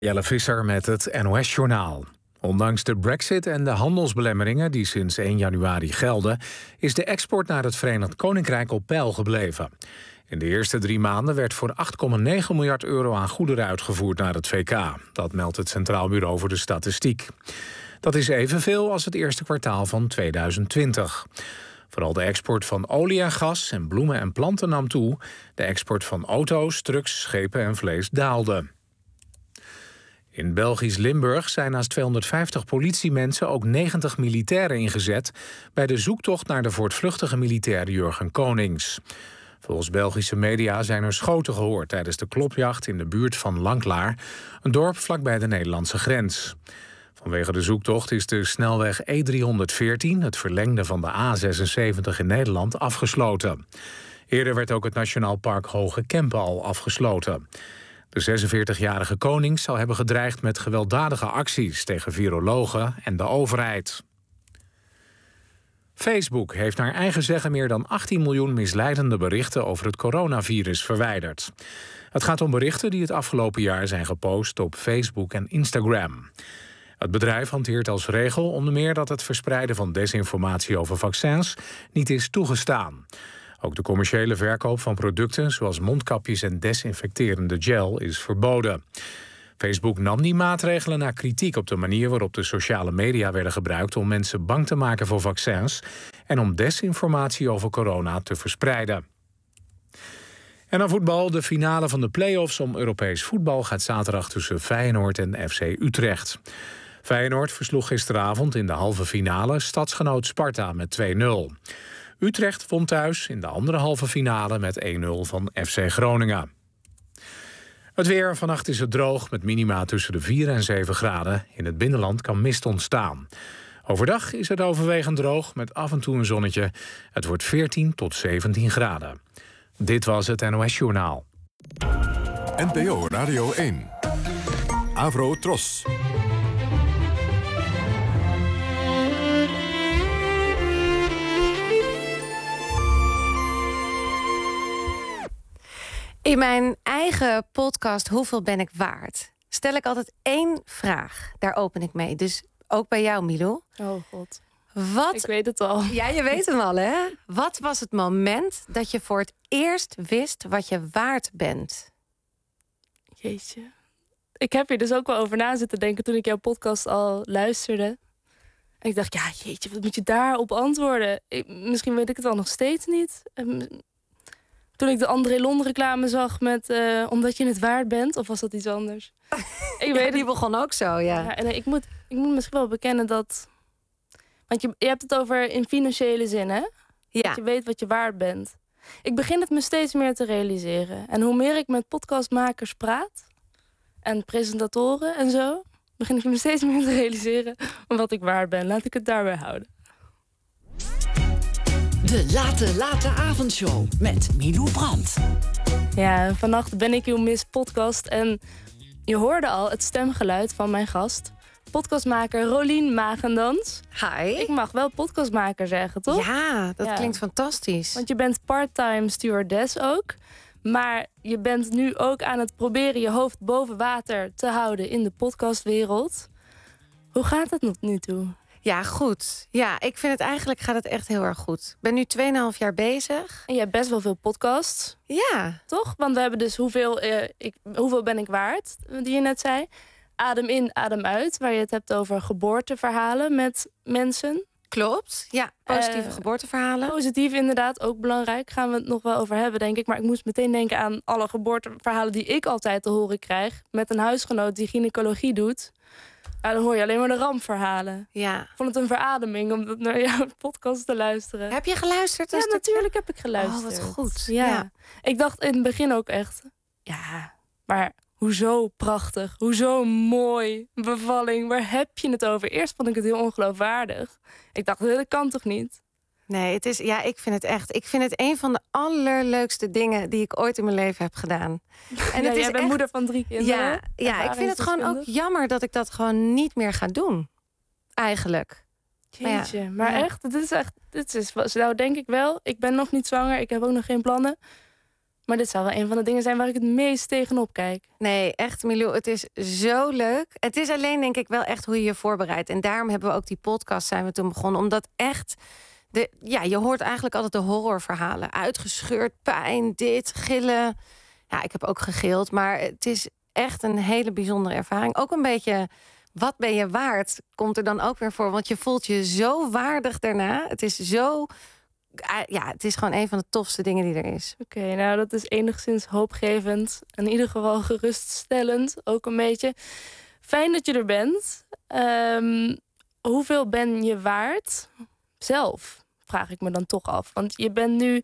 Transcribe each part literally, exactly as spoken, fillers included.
Jelle Visser met het N O S-journaal. Ondanks de brexit en de handelsbelemmeringen die sinds één januari gelden, is de export naar het Verenigd Koninkrijk op peil gebleven. In de eerste drie maanden werd voor acht komma negen miljard euro aan goederen uitgevoerd naar het V K. Dat meldt het Centraal Bureau voor de Statistiek. Dat is evenveel als het eerste kwartaal van tweeduizend twintig. Vooral de export van olie en gas en bloemen en planten nam toe. De export van auto's, trucks, schepen en vlees daalde. In Belgisch Limburg zijn naast tweehonderdvijftig politiemensen ook negentig militairen ingezet bij de zoektocht naar de voortvluchtige militair Jurgen Konings. Volgens Belgische media zijn er schoten gehoord tijdens de klopjacht in de buurt van Lanklaar, een dorp vlakbij de Nederlandse grens. Vanwege de zoektocht is de snelweg E driehonderdveertien, het verlengde van de A zesenzeventig in Nederland, afgesloten. Eerder werd ook het Nationaal Park Hoge Kempen al afgesloten. De zesenveertigjarige Konings zou hebben gedreigd met gewelddadige acties tegen virologen en de overheid. Facebook heeft naar eigen zeggen meer dan achttien miljoen misleidende berichten over het coronavirus verwijderd. Het gaat om berichten die het afgelopen jaar zijn gepost op Facebook en Instagram. Het bedrijf hanteert als regel onder meer dat het verspreiden van desinformatie over vaccins niet is toegestaan. Ook de commerciële verkoop van producten zoals mondkapjes en desinfecterende gel is verboden. Facebook nam die maatregelen na kritiek op de manier waarop de sociale media werden gebruikt om mensen bang te maken voor vaccins en om desinformatie over corona te verspreiden. En dan voetbal. De finale van de play-offs om Europees voetbal gaat zaterdag tussen Feyenoord en F C Utrecht. Feyenoord versloeg gisteravond in de halve finale stadsgenoot Sparta met twee nul. Utrecht won thuis in de andere halve finale met één nul van F C Groningen. Het weer. Vannacht is het droog met minima tussen de vier en zeven graden. In het binnenland kan mist ontstaan. Overdag is het overwegend droog met af en toe een zonnetje. Het wordt veertien tot zeventien graden. Dit was het N O S-journaal. N P O Radio één. Avro Tros. In mijn eigen podcast Hoeveel ben ik waard? Stel ik altijd één vraag. Daar open ik mee. Dus ook bij jou, Milou. Oh god. Wat... Ik weet het al. Ja, je weet hem al, hè? Wat was het moment dat je voor het eerst wist wat je waard bent? Jeetje. Ik heb hier dus ook wel over na zitten denken toen ik jouw podcast al luisterde. En ik dacht, ja, jeetje, wat moet je daarop antwoorden? Ik, misschien weet ik het wel nog steeds niet. En toen ik de André Lon reclame zag met uh, omdat je het waard bent, of was dat iets anders? Ik ja, weet die het. begon ook zo, ja. ja en ik moet, ik moet misschien wel bekennen dat... Want je, je hebt het over in financiële zin, hè? Ja. Dat je weet wat je waard bent. Ik begin het me steeds meer te realiseren. En hoe meer ik met podcastmakers praat... en presentatoren en zo... begin ik me steeds meer te realiseren wat ik waard ben. Laat ik het daarbij houden. De Late Late Avondshow met Milou Brandt. Ja, vannacht ben ik uw Miss Podcast. En je hoorde al het stemgeluid van mijn gast... podcastmaker Rolien Magendans. Hi. Ik mag wel podcastmaker zeggen, toch? Ja, dat ja. klinkt fantastisch. Want je bent part-time stewardess ook. Maar je bent nu ook aan het proberen je hoofd boven water te houden in de podcastwereld. Hoe gaat het tot nu toe? Ja, goed. Ja, ik vind het eigenlijk gaat het echt heel erg goed. Ik ben nu tweeënhalf jaar bezig. En je hebt best wel veel podcasts. Ja. Toch? Want we hebben dus hoeveel, uh, ik, hoeveel ben ik waard, die je net zei. Adem in, adem uit. Waar je het hebt over geboorteverhalen met mensen. Klopt. Ja, positieve uh, geboorteverhalen. Positief inderdaad, ook belangrijk. Gaan we het nog wel over hebben, denk ik. Maar ik moest meteen denken aan alle geboorteverhalen die ik altijd te horen krijg. Met een huisgenoot die gynaecologie doet. Ja, dan hoor je alleen maar de rampverhalen. Ja. Ik vond het een verademing om naar jouw podcast te luisteren. Heb je geluisterd? Ja, natuurlijk heb ik geluisterd. Oh, wat goed. Ja. ja. Ik dacht in het begin ook echt... Ja, maar hoezo prachtig? Hoezo mooi? Bevalling, waar heb je het over? Eerst vond ik het heel ongeloofwaardig. Ik dacht, dat kan toch niet? Nee, het is, ja, ik vind het echt. Ik vind het een van de allerleukste dingen die ik ooit in mijn leven heb gedaan. En ja, het is jij bent echt moeder van drie kinderen. Ja, ja, ik vind het gewoon ook jammer dat ik dat gewoon niet meer ga doen. Eigenlijk. Jeetje, maar, ja. maar ja. echt, dit is echt, dit is, nou denk ik wel. Ik ben nog niet zwanger, ik heb ook nog geen plannen. Maar dit zou wel een van de dingen zijn waar ik het meest tegenop kijk. Nee, echt, Milou, het is zo leuk. Het is alleen, denk ik, wel echt hoe je je voorbereidt. En daarom hebben we ook die podcast zijn we toen begonnen. Omdat echt, de, ja, je hoort eigenlijk altijd de horrorverhalen. Uitgescheurd, pijn, dit, gillen. Ja, ik heb ook gegild, maar het is echt een hele bijzondere ervaring. Ook een beetje, wat ben je waard, komt er dan ook weer voor. Want je voelt je zo waardig daarna. Het is zo... Ja, het is gewoon een van de tofste dingen die er is. Oké, okay, nou dat is enigszins hoopgevend. In ieder geval geruststellend, ook een beetje. Fijn dat je er bent. Um, hoeveel ben je waard? Zelf, vraag ik me dan toch af. Want je bent nu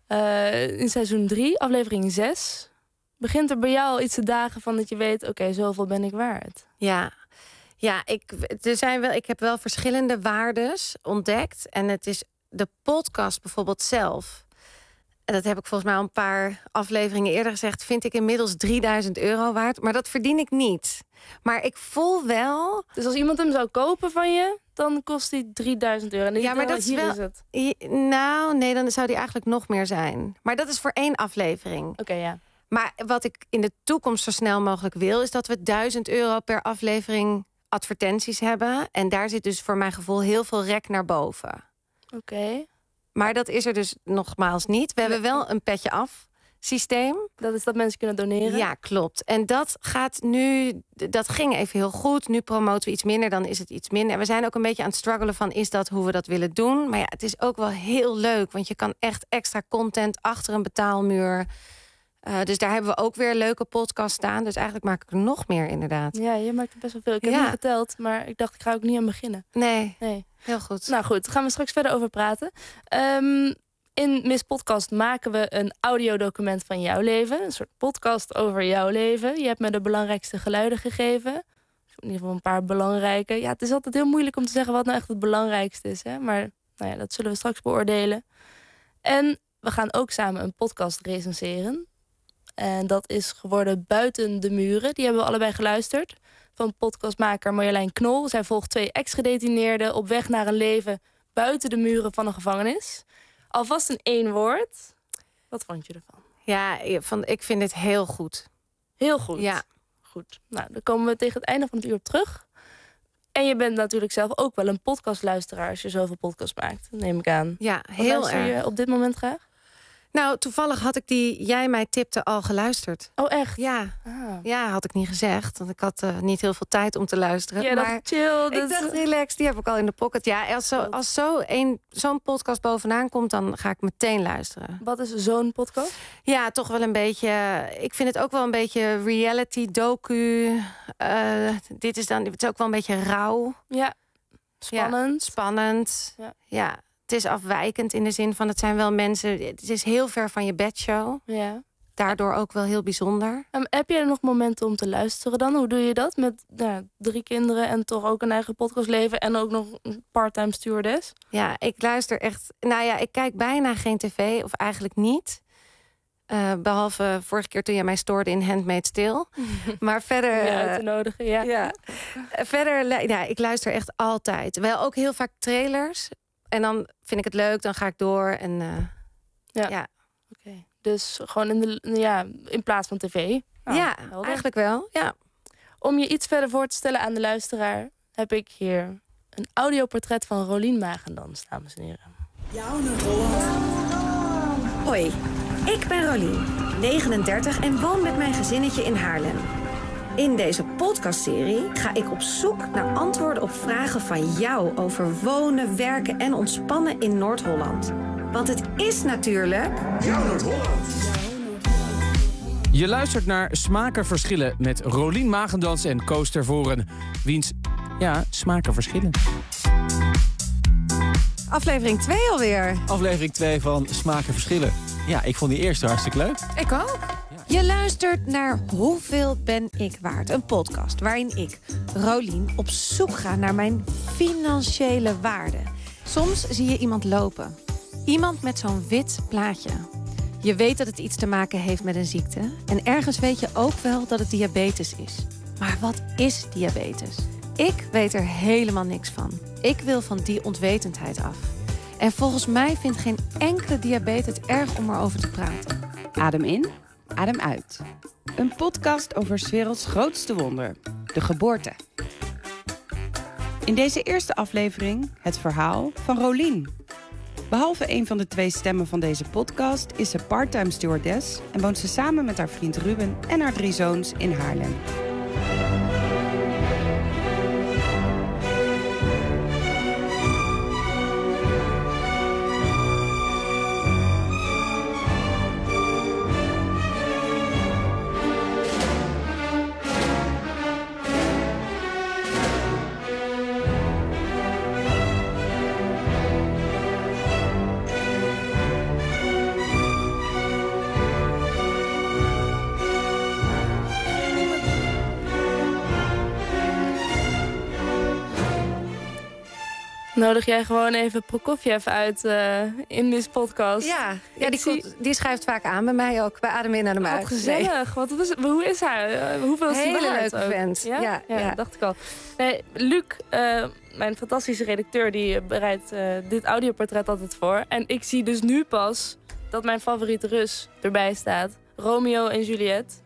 uh, in seizoen drie, aflevering zes. Begint er bij jou al iets te dagen van dat je weet... oké, okay, zoveel ben ik waard? Ja, ja ik, er zijn wel, ik heb wel verschillende waardes ontdekt. En het is... De podcast bijvoorbeeld zelf, en dat heb ik volgens mij al een paar afleveringen eerder gezegd, vind ik inmiddels drieduizend euro waard. Maar dat verdien ik niet. Maar ik voel wel... Dus als iemand hem zou kopen van je, dan kost hij drieduizend euro. En ja, maar dat is wel... Is het. Nou, nee, dan zou die eigenlijk nog meer zijn. Maar dat is voor één aflevering. Oké, okay, ja. Maar wat ik in de toekomst zo snel mogelijk wil, is dat we duizend euro per aflevering advertenties hebben. En daar zit dus voor mijn gevoel heel veel rek naar boven. Oké. Okay. Maar dat is er dus nogmaals niet. We hebben wel een petje af systeem. Dat is dat mensen kunnen doneren? Ja, klopt. En dat gaat nu... Dat ging even heel goed. Nu promoten we iets minder, dan is het iets minder. En we zijn ook een beetje aan het struggelen van... is dat hoe we dat willen doen? Maar ja, het is ook wel heel leuk. Want je kan echt extra content achter een betaalmuur... Uh, dus daar hebben we ook weer leuke podcasts staan. Dus eigenlijk maak ik er nog meer, inderdaad. Ja, je maakt er best wel veel. Ik heb ja. niet geteld, maar ik dacht, ik ga ook niet aan beginnen. Nee, nee. Heel goed. Nou goed, daar gaan we straks verder over praten. Um, in Miss Podcast maken we een audiodocument van jouw leven. Een soort podcast over jouw leven. Je hebt me de belangrijkste geluiden gegeven. In ieder geval een paar belangrijke. Ja, het is altijd heel moeilijk om te zeggen wat nou echt het belangrijkste is. Hè? Maar nou ja, dat zullen we straks beoordelen. En we gaan ook samen een podcast recenseren. En dat is geworden Buiten de Muren. Die hebben we allebei geluisterd. Van podcastmaker Marjolein Knol. Zij volgt twee ex-gedetineerden op weg naar een leven buiten de muren van een gevangenis. Alvast in één woord. Wat vond je ervan? Ja, van, ik vind het heel goed. Heel goed? Ja. Goed. Nou, dan komen we tegen het einde van het uur op terug. En je bent natuurlijk zelf ook wel een podcastluisteraar als je zoveel podcasts maakt, neem ik aan. Ja, Wat heel luister je erg. op dit moment graag? Nou, toevallig had ik die jij mij tipte al geluisterd. Oh, echt? Ja, ah. ja had ik niet gezegd. Want ik had uh, niet heel veel tijd om te luisteren. Ja, maar dat chill. ik dat... dacht, relax, die heb ik al in de pocket. Ja, als, zo, als zo een, zo'n podcast bovenaan komt, dan ga ik meteen luisteren. Wat is zo'n podcast? Ja, toch wel een beetje... Ik vind het ook wel een beetje reality, docu. Uh, dit is dan het is ook wel een beetje rauw. Ja, spannend. Ja, spannend, ja. ja. Het is afwijkend in de zin van het zijn wel mensen... Het is heel ver van je bedshow. Ja. Daardoor ook wel heel bijzonder. Um, heb je er nog momenten om te luisteren dan? Hoe doe je dat? Met nou, drie kinderen en toch ook een eigen podcastleven... en ook nog een part-time stewardess? Ja, ik luister echt... Nou ja, ik kijk bijna geen tv, of eigenlijk niet. Uh, behalve vorige keer toen je mij stoorde in Handmaid's Tale. Maar verder... Ja, uit te nodigen, ja. ja. Verder, ja, ik luister echt altijd. Wel ook heel vaak trailers... En dan vind ik het leuk, dan ga ik door. En, uh, ja. ja. Oké. Okay. Dus gewoon in, de, ja, in plaats van tv? Nou, ja, helder. Eigenlijk wel. Ja. Om je iets verder voor te stellen aan de luisteraar... heb ik hier een audioportret van Rolien Magendans, dames en heren. Jouw Noord-Holland. Hoi, ik ben Rolien, negenendertig en woon met mijn gezinnetje in Haarlem. In deze podcastserie ga ik op zoek naar antwoorden op vragen van jou over wonen, werken en ontspannen in Noord-Holland. Want het is natuurlijk... Jouw Noord-Holland. Je luistert naar Smaken Verschillen met Rolien Magendans en Koos Tervoren. Wiens, ja, smaken verschillen. Aflevering twee alweer. Aflevering twee van Smaken Verschillen. Ja, ik vond die eerste hartstikke leuk. Ik ook. Je luistert naar Hoeveel ben ik waard? Een podcast waarin ik, Rolien, op zoek ga naar mijn financiële waarde. Soms zie je iemand lopen. Iemand met zo'n wit plaatje. Je weet dat het iets te maken heeft met een ziekte. En ergens weet je ook wel dat het diabetes is. Maar wat is diabetes? Ik weet er helemaal niks van. Ik wil van die onwetendheid af. En volgens mij vindt geen enkele diabetes het erg om erover te praten. Adem in, adem uit. Een podcast over 's werelds grootste wonder, de geboorte. In deze eerste aflevering het verhaal van Rolien. Behalve een van de twee stemmen van deze podcast is ze parttime stewardess en woont ze samen met haar vriend Ruben en haar drie zoons in Haarlem. Nodig jij gewoon even Prokofjev uit uh, in deze podcast? Ja, ja die, zie... komt, die schrijft vaak aan bij mij ook. Bij Adem in, Adem uit. Wat gezellig. Wat was, hoe is hij? Uh, hoeveel is hij Hele waard leuke ook? vent. Ja? Ja, ja, ja. dacht ik al. Nee, Luc, uh, mijn fantastische redacteur, die bereidt uh, dit audioportret altijd voor. En ik zie dus nu pas dat mijn favoriete Rus erbij staat. Romeo en Juliet.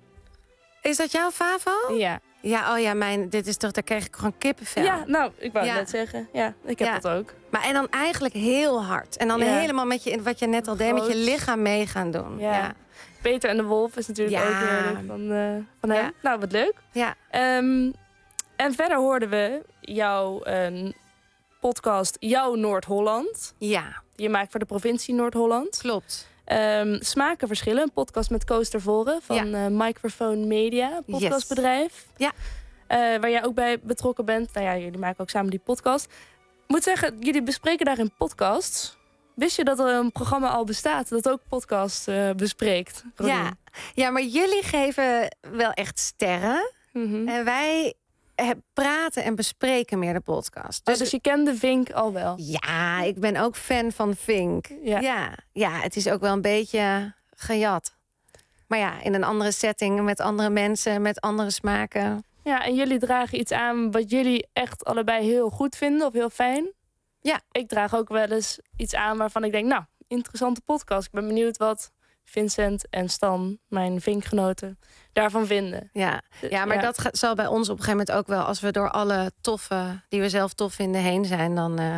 Is dat jouw favo? Ja. Ja, oh ja, mijn, dit is toch, daar kreeg ik gewoon kippenvel. Ja, nou, ik wou ja. net zeggen. Ja, ik heb ja. dat ook. Maar en dan eigenlijk heel hard. En dan ja. helemaal met je, wat je net al deed, met je lichaam mee gaan doen. Ja. ja. Peter en de Wolf is natuurlijk ja. ook heerlijk van, uh, van hem. Ja. Nou, wat leuk. Ja. Um, en verder hoorden we jouw uh, podcast Jouw Noord-Holland. Ja. Die je maakt voor de provincie Noord-Holland. Klopt. Um, Smaken verschillen, een podcast met Koos Tervoren van ja. uh, Microphone Media, podcastbedrijf. Yes. Ja. Uh, waar jij ook bij betrokken bent. Nou ja, jullie maken ook samen die podcast. Ik moet zeggen, jullie bespreken daarin podcasts. Wist je dat er een programma al bestaat dat ook podcasts uh, bespreekt? Rolien? Ja. ja, maar jullie geven wel echt sterren. Mm-hmm. En wij praten en bespreken meer de podcast. Dus, oh, dus je kende Vink al wel? Ja, ik ben ook fan van Vink. Ja. Ja, ja, het is ook wel een beetje gejat. Maar ja, in een andere setting, met andere mensen, met andere smaken. Ja, en jullie dragen iets aan wat jullie echt allebei heel goed vinden of heel fijn. Ja. Ik draag ook wel eens iets aan waarvan ik denk, nou, interessante podcast. Ik ben benieuwd wat Vincent en Stan, mijn vinkgenoten, daarvan vinden. Ja, ja maar ja. dat gaat, zal bij ons op een gegeven moment ook wel, als we door alle toffe, die we zelf tof vinden, heen zijn, dan, uh,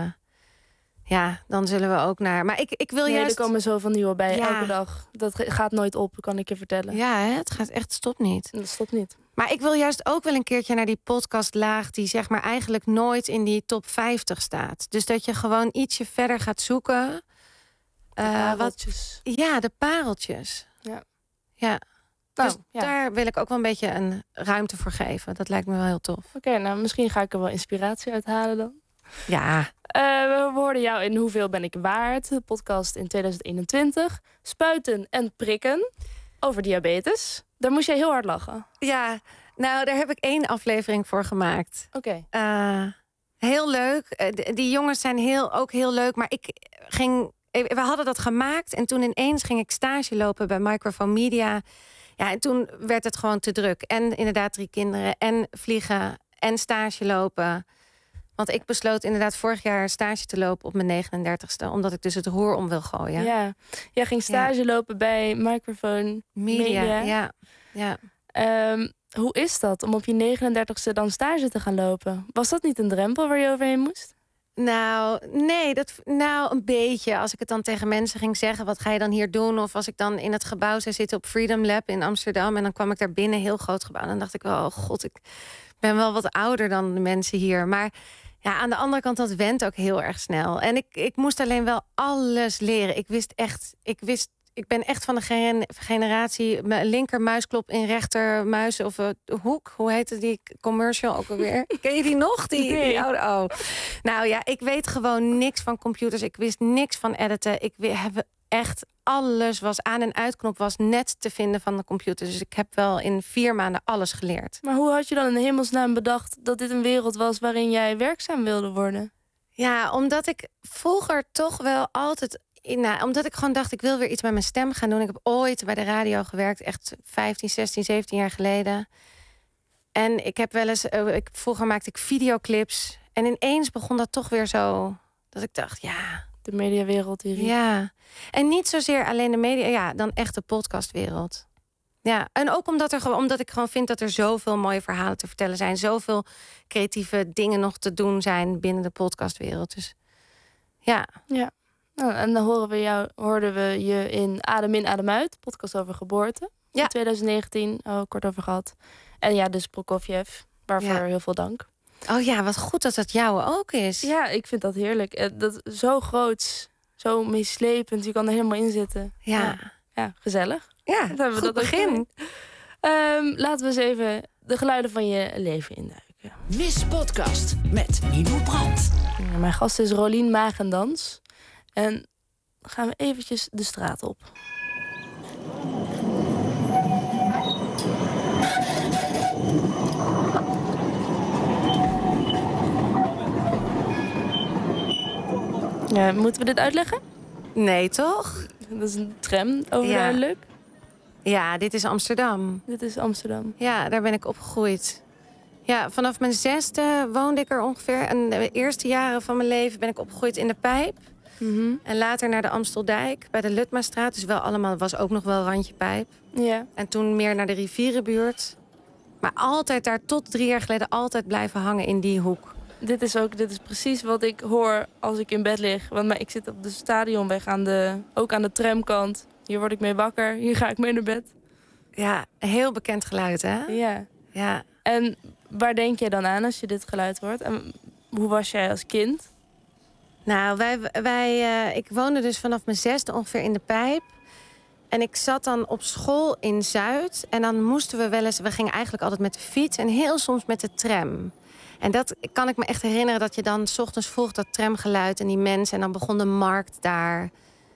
ja, dan zullen we ook naar. Maar ik, ik wil nee, juist. Er komen zoveel nieuwe bij, ja. elke dag. Dat gaat nooit op, kan ik je vertellen. Ja, hè? Het gaat echt, stopt niet. Dat stopt niet. Maar ik wil juist ook wel een keertje naar die podcastlaag die zeg maar eigenlijk nooit in die top vijftig staat. Dus dat je gewoon ietsje verder gaat zoeken. De uh, pareltjes. Wat, ja, de pareltjes. Ja. Ja. Nou, dus ja. daar wil ik ook wel een beetje een ruimte voor geven. Dat lijkt me wel heel tof. Oké, okay, nou misschien ga ik er wel inspiratie uit halen dan. Ja. Uh, we hoorden jou in Hoeveel ben ik waard? De podcast in tweeduizend eenentwintig. Spuiten en prikken over diabetes. Daar moest jij heel hard lachen. Ja, nou daar heb ik één aflevering voor gemaakt. Oké. Okay. Uh, heel leuk. Uh, die jongens zijn heel, ook heel leuk. Maar ik ging... We hadden dat gemaakt en toen ineens ging ik stage lopen bij Microphone Media. Ja, en toen werd het gewoon te druk. En inderdaad drie kinderen en vliegen en stage lopen. Want ik besloot inderdaad vorig jaar stage te lopen op mijn negenendertigste. Omdat ik dus het roer om wil gooien. Ja, jij ging stage ja. lopen bij Microphone Media. Media. Ja, ja. Um, hoe is dat om op je negenendertigste dan stage te gaan lopen? Was dat niet een drempel waar je overheen moest? Nou, nee, dat, nou een beetje. Als ik het dan tegen mensen ging zeggen, wat ga je dan hier doen? Of als ik dan in het gebouw zou zitten op Freedom Lab in Amsterdam. En dan kwam ik daar binnen, heel groot gebouw. Dan dacht ik wel, oh god, ik ben wel wat ouder dan de mensen hier. Maar ja, aan de andere kant, dat went ook heel erg snel. En ik, ik moest alleen wel alles leren. Ik wist echt, ik wist... Ik ben echt van de generatie linker muisklop in rechter muis of uh, hoek. Hoe heette die commercial ook alweer? Ken je die nog? Die, nee. die oude, oh. Nou ja, ik weet gewoon niks van computers. Ik wist niks van editen. Ik heb echt alles was aan- en uitknop was net te vinden van de computer. Dus ik heb wel in vier maanden alles geleerd. Maar hoe had je dan in hemelsnaam bedacht dat dit een wereld was waarin jij werkzaam wilde worden? Ja, omdat ik vroeger toch wel altijd... Nou, omdat ik gewoon dacht, ik wil weer iets met mijn stem gaan doen. Ik heb ooit bij de radio gewerkt, echt vijftien, zestien, zeventien jaar geleden. En ik heb wel eens, uh, ik, vroeger maakte ik videoclips. En ineens begon dat toch weer zo, dat ik dacht, ja, De mediawereld die... Ja, en niet zozeer alleen de media, ja, dan echt de podcastwereld. Ja, en ook omdat, er, gewoon- omdat ik gewoon vind dat er zoveel mooie verhalen te vertellen zijn. Zoveel creatieve dingen nog te doen zijn binnen de podcastwereld. Dus ja. Ja. Nou, en dan horen we jou, hoorden we je in Adem in, Adem uit. Podcast over geboorte. Ja. In twintig negentien, oh, kort over gehad. En ja, dus Prokofjev. Waarvoor Ja. heel veel dank. Oh ja, wat goed dat dat jouwe ook is. Ja, ik vind dat heerlijk. Eh, Dat zo groots, zo meeslepend. Je kan er helemaal in zitten. Ja. Ja, ja, gezellig. Ja, Dan hebben we goed dat ook begin. gedaan. Ehm, laten we eens even de geluiden van je leven induiken. Miss Podcast met Milou Brandt. Ja, mijn gast is Rolien Magendans. En dan gaan we eventjes de straat op. Ja, moeten we dit uitleggen? Nee, toch? Dat is een tram, overduidelijk. Ja, dit is Amsterdam. Dit is Amsterdam. Ja, daar ben ik opgegroeid. Ja, vanaf mijn zesde woonde ik er ongeveer. En de eerste jaren van mijn leven ben ik opgegroeid in de Pijp. Mhm. En later naar de Amsteldijk, bij de Lutmastraat. Dus wel allemaal, was ook nog wel randje Pijp. Ja. En toen meer naar de rivierenbuurt. Maar altijd daar, tot drie jaar geleden, altijd blijven hangen in die hoek. Dit is ook, dit is precies wat ik hoor als ik in bed lig. Want maar ik zit op de stadionweg aan de, ook aan de tramkant. Hier word ik mee wakker, hier ga ik mee naar bed. Ja, heel bekend geluid, hè? Ja. Ja. En waar denk je dan aan als je dit geluid hoort? En hoe was jij als kind? Nou, wij, wij, uh, ik woonde dus vanaf mijn zesde ongeveer in de Pijp. En ik zat dan op school in Zuid. En dan moesten we wel eens... We gingen eigenlijk altijd met de fiets en heel soms met de tram. En dat kan ik me echt herinneren, dat je dan 's ochtends vroeg dat tramgeluid en die mensen. En dan begon de markt daar.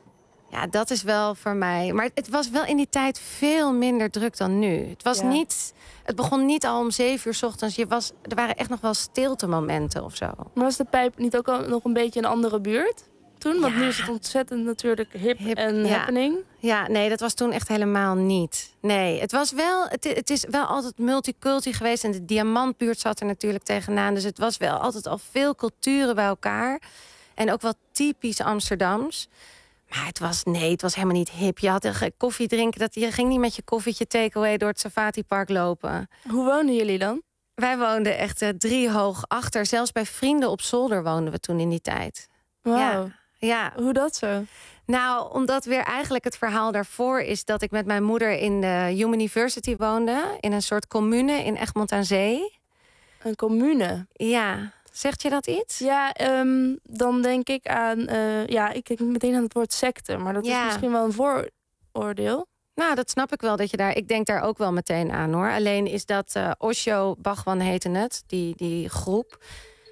Ja, dat is wel voor mij. Maar het was wel in die tijd veel minder druk dan nu. Het was Ja. niet... Het begon niet al om zeven uur 's ochtends. Je was, er waren echt nog wel stiltemomenten of zo. Maar was de Pijp niet ook al nog een beetje een andere buurt toen? Want Ja. nu is het ontzettend natuurlijk hip, Hip, en ja. happening. Ja, nee, dat was toen echt helemaal niet. Nee, het was wel, het, i- het is wel altijd multiculti geweest. En de Diamantbuurt zat er natuurlijk tegenaan. Dus het was wel altijd al veel culturen bij elkaar. En ook wel typisch Amsterdams. Maar het was, nee, het was helemaal niet hip. Je had een koffie drinken, dat, je ging niet met je koffietje takeaway door het Safati Park lopen. Hoe woonden jullie dan? Wij woonden echt eh, drie hoog achter. Zelfs bij vrienden op zolder woonden we toen in die tijd. Wauw. Ja, ja. Hoe dat zo? Nou, omdat weer eigenlijk het verhaal daarvoor is dat ik met mijn moeder in de Human University woonde. In een soort commune in Egmond aan Zee. Een commune? Ja, zegt je dat iets? Ja, ehm, dan denk ik aan... eh, ja, ik denk meteen aan het woord secte. Maar dat Ja. is misschien wel een vooroordeel. Nou, dat snap ik wel dat je daar... Ik denk daar ook wel meteen aan, hoor. Alleen is dat uh, Osho Bhagwan heette het, die, die groep.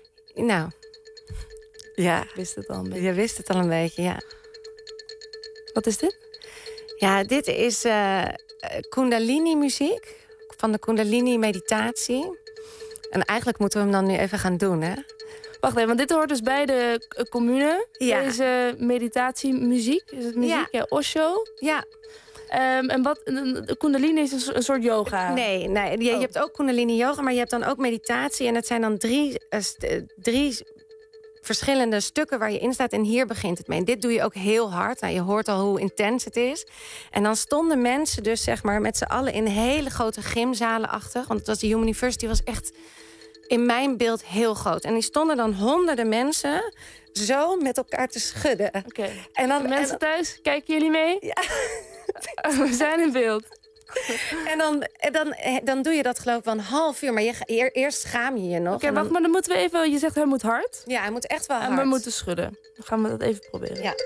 Nou, ja. Ik wist het al een beetje. Je wist het al een beetje, ja. Wat is dit? Ja, dit is uh, Kundalini-muziek. Van de Kundalini-meditatie. En eigenlijk moeten we hem dan nu even gaan doen, hè? Wacht even, want dit hoort dus bij de k- commune. Ja. Deze meditatiemuziek. Is het muziek? Ja. Ja, Osho. Ja. Um, en wat, de Kundalini is een, so- een soort yoga. Nee, nee je, je Oh. hebt ook Kundalini-yoga, maar je hebt dan ook meditatie. En het zijn dan drie, uh, st- uh, drie verschillende stukken waar je in staat. En hier begint het mee. En dit doe je ook heel hard. Nou, je hoort al hoe intens het is. En dan stonden mensen dus zeg maar met z'n allen in hele grote gymzalen achter. Want het was de Human University was echt in mijn beeld heel groot. En die stonden dan honderden mensen zo met elkaar te schudden. Oké. Okay. En dan mensen en, thuis, kijken jullie mee? Ja. We zijn in beeld. En dan, en dan, dan doe je dat geloof ik wel een half uur. Maar je, eer, eerst schaam je je nog. Oké, okay, wacht, dan, maar dan moeten we even... Je zegt hij moet hard. Ja, hij moet echt wel hard. En we moeten schudden. Dan gaan we dat even proberen. Ja.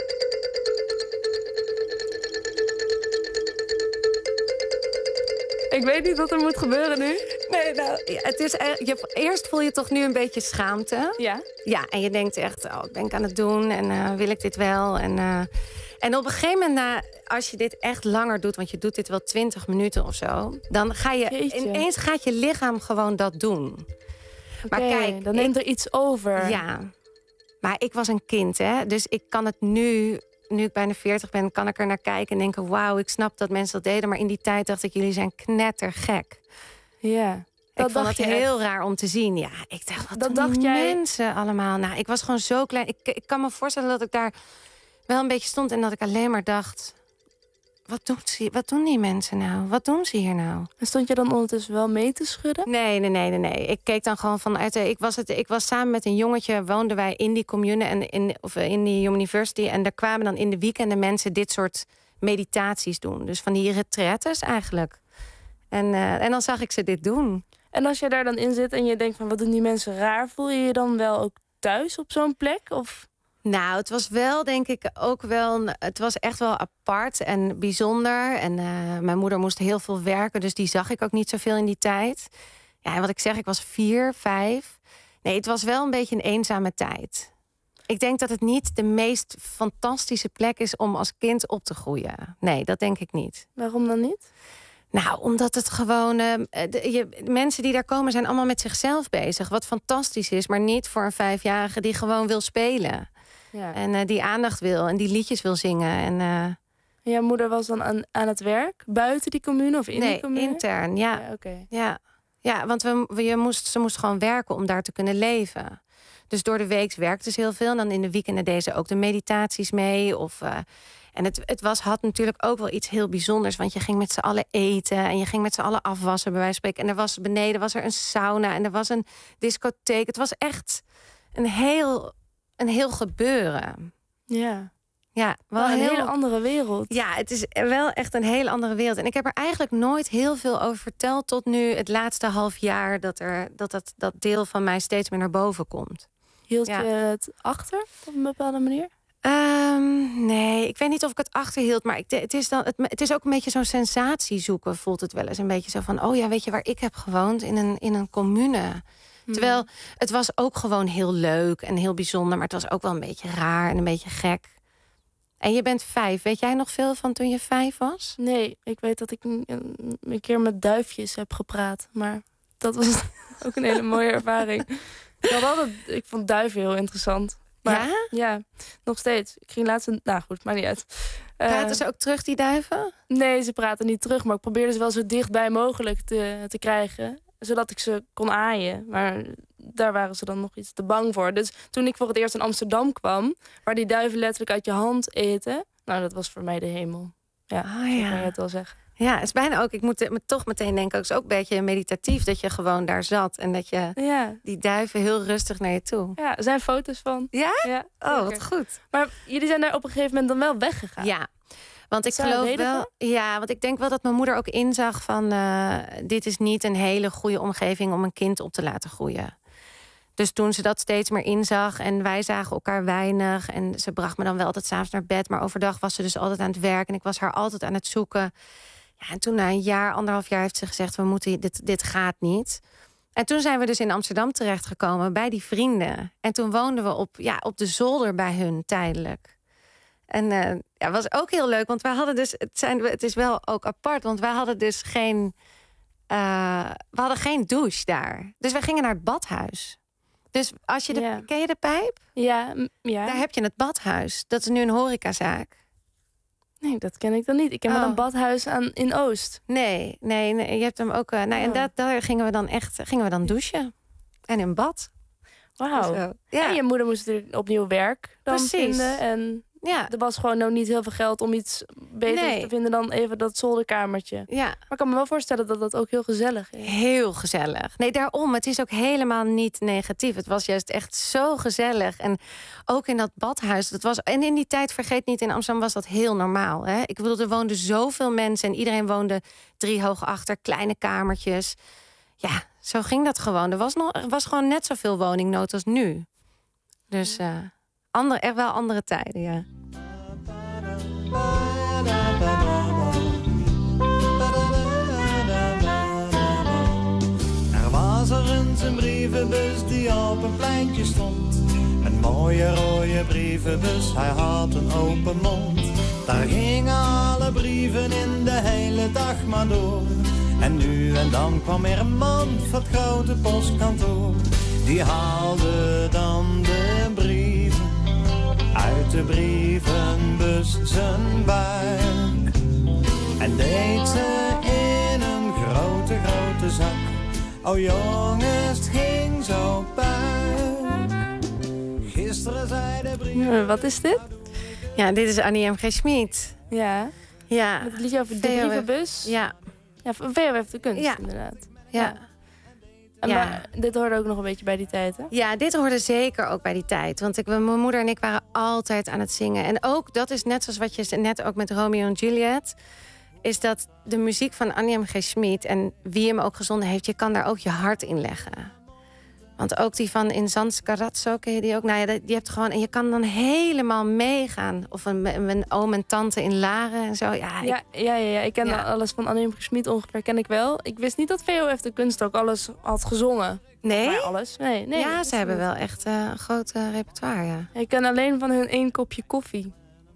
Ik weet niet wat er moet gebeuren nu. Nee, nou, ja, het is, je, eerst voel je toch nu een beetje schaamte. Ja. Ja, en je denkt echt, oh, ik ben ik aan het doen en uh, wil ik dit wel? En, uh, en op een gegeven moment, na, als je dit echt langer doet, want je doet dit wel twintig minuten of zo, dan ga je Jeetje. ineens gaat je lichaam gewoon dat doen. Okay, maar kijk, dan neemt ik, er iets over. Ja, maar ik was een kind, hè, dus ik kan het nu. Nu ik bijna veertig ben, kan ik er naar kijken en denken, wauw, ik snap dat mensen dat deden. Maar in die tijd dacht ik, jullie zijn knettergek. Ja. Dat ik vond dacht het je heel raar om te zien. Ja, ik dacht, wat Dat doen die dacht jij- mensen allemaal? Nou, ik was gewoon zo klein. Ik, ik kan me voorstellen dat ik daar wel een beetje stond... en dat ik alleen maar dacht... Wat doen, ze, wat doen die mensen nou? Wat doen ze hier nou? En stond je dan ondertussen wel mee te schudden? Nee, nee, nee, nee, nee. Ik keek dan gewoon vanuit... de- Ik was, het, ik was samen met een jongetje, woonden wij in die commune... En in, of in die university. En daar kwamen dan in de weekenden mensen dit soort meditaties doen. Dus van die retraites eigenlijk. En, uh, en dan zag ik ze dit doen. En als je daar dan in zit en je denkt van wat doen die mensen raar... voel je je dan wel ook thuis op zo'n plek? Of... Nou, het was wel, denk ik, ook wel... Het was echt wel apart en bijzonder. En uh, mijn moeder moest heel veel werken... dus die zag ik ook niet zoveel in die tijd. Ja, en wat ik zeg, ik was vier, vijf. Nee, het was wel een beetje een eenzame tijd. Ik denk dat het niet de meest fantastische plek is... om als kind op te groeien. Nee, dat denk ik niet. Waarom dan niet? Nou, omdat het gewoon... Uh, de, je, mensen die daar komen zijn allemaal met zichzelf bezig. Wat fantastisch is, maar niet voor een vijfjarige... die gewoon wil spelen. Ja. En uh, die aandacht wil en die liedjes wil zingen. En, uh... en jouw moeder was dan aan, aan het werk? Buiten die commune of in nee, die commune? intern, ja. Ja, okay. ja. ja want we, we, je moest, ze moest gewoon werken om daar te kunnen leven. Dus door de week werkte ze heel veel. En dan in de weekenden deed ze ook de meditaties mee. Of, uh, en het, het was, had natuurlijk ook wel iets heel bijzonders. Want je ging met z'n allen eten. En je ging met z'n allen afwassen, bij wijze van spreken. En er was beneden was er een sauna. En er was een discotheek. Het was echt een heel... Een heel gebeuren. Ja. Ja, wel oh, een heel... hele andere wereld. Ja, het is wel echt een hele andere wereld. En ik heb er eigenlijk nooit heel veel over verteld... tot nu het laatste half jaar... dat er, dat, dat, dat deel van mij steeds meer naar boven komt. Hield ja. je het achter op een bepaalde manier? Um, nee, ik weet niet of ik het achterhield... maar ik, het, is dan, het, het is ook een beetje zo'n sensatie zoeken... voelt het wel eens een beetje zo van... oh ja, weet je waar ik heb gewoond? In een, in een commune... Terwijl het was ook gewoon heel leuk en heel bijzonder... maar het was ook wel een beetje raar en een beetje gek. En je bent vijf. Weet jij nog veel van toen je vijf was? Nee, ik weet dat ik een, een keer met duifjes heb gepraat. Maar dat was ook een hele mooie ervaring. Ik, had altijd, ik vond duiven heel interessant. Maar, ja? Ja, nog steeds. Ik ging laatst... Een, nou goed, maakt niet uit. Praten uh, ze ook terug, die duiven? Nee, ze praten niet terug. Maar ik probeerde ze wel zo dichtbij mogelijk te, te krijgen... zodat ik ze kon aaien. Maar daar waren ze dan nog iets te bang voor. Dus toen ik voor het eerst in Amsterdam kwam... waar die duiven letterlijk uit je hand eten... nou, dat was voor mij de hemel. Ja, oh, dat ja. kan je het wel zeggen. Ja, het is bijna ook... Ik moet me toch meteen denken... het is ook een beetje meditatief dat je gewoon daar zat... en dat je ja. die duiven heel rustig naar je toe... Ja, er zijn foto's van. Ja? Ja, oh, wat goed. Maar jullie zijn daar op een gegeven moment dan wel weggegaan? Ja. Want ik Is daar een geloof reden wel, voor? ja, want ik denk wel dat mijn moeder ook inzag van uh, dit is niet een hele goede omgeving om een kind op te laten groeien. Dus toen ze dat steeds meer inzag en wij zagen elkaar weinig en ze bracht me dan wel altijd 's avonds naar bed, maar overdag was ze dus altijd aan het werk en ik was haar altijd aan het zoeken. Ja, en toen na een jaar, anderhalf jaar heeft ze gezegd we moeten dit, dit gaat niet. En toen zijn we dus in Amsterdam terechtgekomen bij die vrienden. En toen woonden we op, ja, op de zolder bij hun tijdelijk. En uh, ja, was ook heel leuk, want wij hadden dus... Het, zijn, het is wel ook apart, want wij hadden dus geen... Uh, we hadden geen douche daar. Dus wij gingen naar het badhuis. Dus als je de... Ja. Ken je de Pijp? Ja, ja. Daar heb je het badhuis. Dat is nu een horecazaak. Nee, dat ken ik dan niet. Ik ken oh. wel een badhuis aan, in Oost. Nee, nee, nee, je hebt hem ook... Uh, nou, oh. En dat, daar gingen we dan echt gingen we dan douchen. En in bad. Wauw. Zo, ja. En je moeder moest natuurlijk opnieuw werk dan Precies. vinden. En ja. er was gewoon nog niet heel veel geld om iets beter Nee. te vinden dan even dat zolderkamertje. Ja. Maar ik kan me wel voorstellen dat dat ook heel gezellig is. Heel gezellig. Nee, daarom. Het is ook helemaal niet negatief. Het was juist echt zo gezellig. En ook in dat badhuis. Dat was, en in die tijd, vergeet niet, in Amsterdam was dat heel normaal. Hè? Ik bedoel, er woonden zoveel mensen. En iedereen woonde drie hoog achter, kleine kamertjes. Ja, zo ging dat gewoon. Er was, nog, er was gewoon net zoveel woningnood als nu. Dus uh, andere, echt wel andere tijden, ja. Er was er eens een brievenbus die op een pleintje stond. Een mooie rode brievenbus, hij had een open mond. Daar gingen alle brieven in de hele dag maar door. En nu en dan kwam er een man van het grote postkantoor. Die haalde dan de brieven uit de brievenbus zijn buik. En deed ze in een grote, grote zak. Oh jongens, het ging zo puin. Gisteren zei de brief... Ja, wat is dit? Ja, dit is Annie M G. Schmid. Ja. Ja. Met het liedje over de V O F. brievenbus. Ja. Ja, van V O F de kunst, Ja. inderdaad. Ja. En Ja. maar, dit hoorde ook nog een beetje bij die tijd, hè? Ja, dit hoorde zeker ook bij die tijd. Want ik, mijn moeder en ik waren altijd aan het zingen. En ook, dat is net zoals wat je net ook met Romeo en Juliet... is dat de muziek van Annie M G. Schmid... en wie hem ook gezonden heeft, je kan daar ook je hart in leggen. Want ook die van In Zanskarazzo, ken je die ook? Nou ja, die hebt gewoon... En je kan dan helemaal meegaan. Of een, mijn oom en tante in Laren en zo. Ja, ik, Ja, ja, ja, ja. Ik ken Ja. alles van Annie M G. Schmid ongeveer, ken ik wel. Ik wist niet dat V O F de kunst ook alles had gezongen. nee? Maar alles? Nee, nee. ja, dat ze hebben niet. wel echt eh, een groot eh, repertoire, ja. Ik ken alleen van hun één kopje koffie.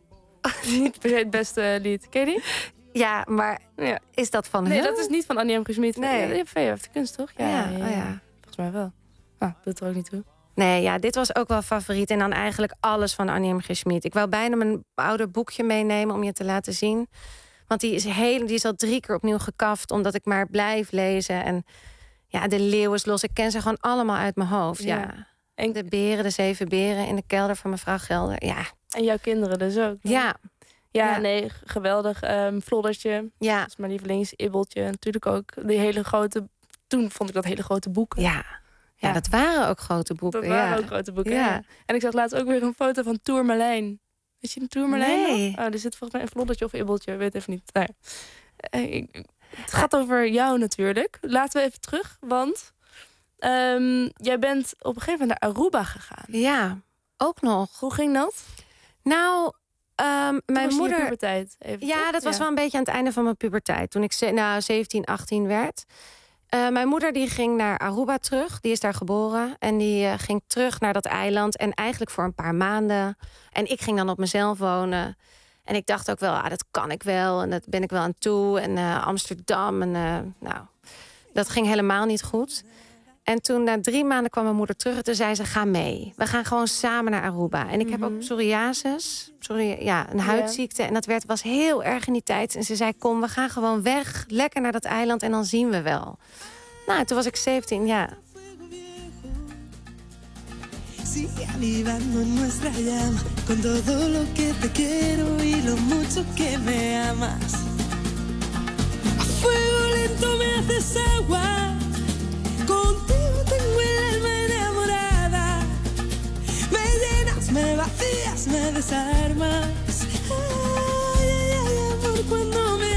Niet per se het beste lied. Ken je die? Ja, maar Ja. is dat van Nee, hun? dat is niet van Annie M G. Schmid. Nee. Ja, V O F de kunst, toch? Ja, oh ja. Volgens mij wel. Ah, doet er ook niet toe. Nee, ja, dit was ook wel favoriet. En dan eigenlijk alles van Annie M G. Schmid. Ik wou bijna mijn oude boekje meenemen om je te laten zien. Want die is, heel, die is al drie keer opnieuw gekaft, omdat ik maar blijf lezen. En ja, de leeuw is los. Ik ken ze gewoon allemaal uit mijn hoofd. Ja. Ja. En, De beren, de zeven beren in de kelder van mevrouw Gelder. Ja, en jouw kinderen dus ook. ja, Ja, Ja. nee, g- geweldig. Ehm Floddertje, ja, dat is mijn lievelings. Ibbeltje, natuurlijk ook. Die hele grote... Toen vond ik dat hele grote boeken. ja. Ja, Ja. dat waren ook grote boeken. Dat waren ja. ook grote boeken. Ja. Ja. En ik zag laatst ook weer een foto van Tourmalijn. Weet je een Tourmalijn? Nee. nog? Oh, er zit volgens mij een Floddertje of Ibbeltje, ik weet even niet. Nou ja. Eh, ik- Het gaat over jou natuurlijk. Laten we even terug, want ehm, jij bent op een gegeven moment naar Aruba gegaan. Ja, ook nog. Hoe ging dat? Nou, ehm, Toen mijn was je in je moeder... puberteit. Even, Ja, toch? dat was Ja. wel een beetje aan het einde van mijn puberteit. Toen ik ze- nou, zeventien, achttien werd. Eh, mijn moeder die ging naar Aruba terug. Die is daar geboren. En die eh, ging terug naar dat eiland. En eigenlijk voor een paar maanden. En ik ging dan op mezelf wonen. En ik dacht ook wel, ah, dat kan ik wel. En dat ben ik wel aan toe. En eh, Amsterdam. En eh, nou, dat ging helemaal niet goed. En toen na drie maanden kwam mijn moeder terug. En toen zei ze, ga mee. We gaan gewoon samen naar Aruba. En ik heb ook psoriasis. Sorry, ja, een huidziekte. En dat werd, was heel erg in die tijd. En ze zei, kom, we gaan gewoon weg. Lekker naar dat eiland en dan zien we wel. Nou, toen was ik zeventien, ja. Sigue avivando en nuestra llama con todo lo que te quiero y lo mucho que me amas. A fuego lento me haces agua. Contigo tengo el alma enamorada. Me llenas, me vacías, me desarmas. Ay, ay, ay, amor, cuando me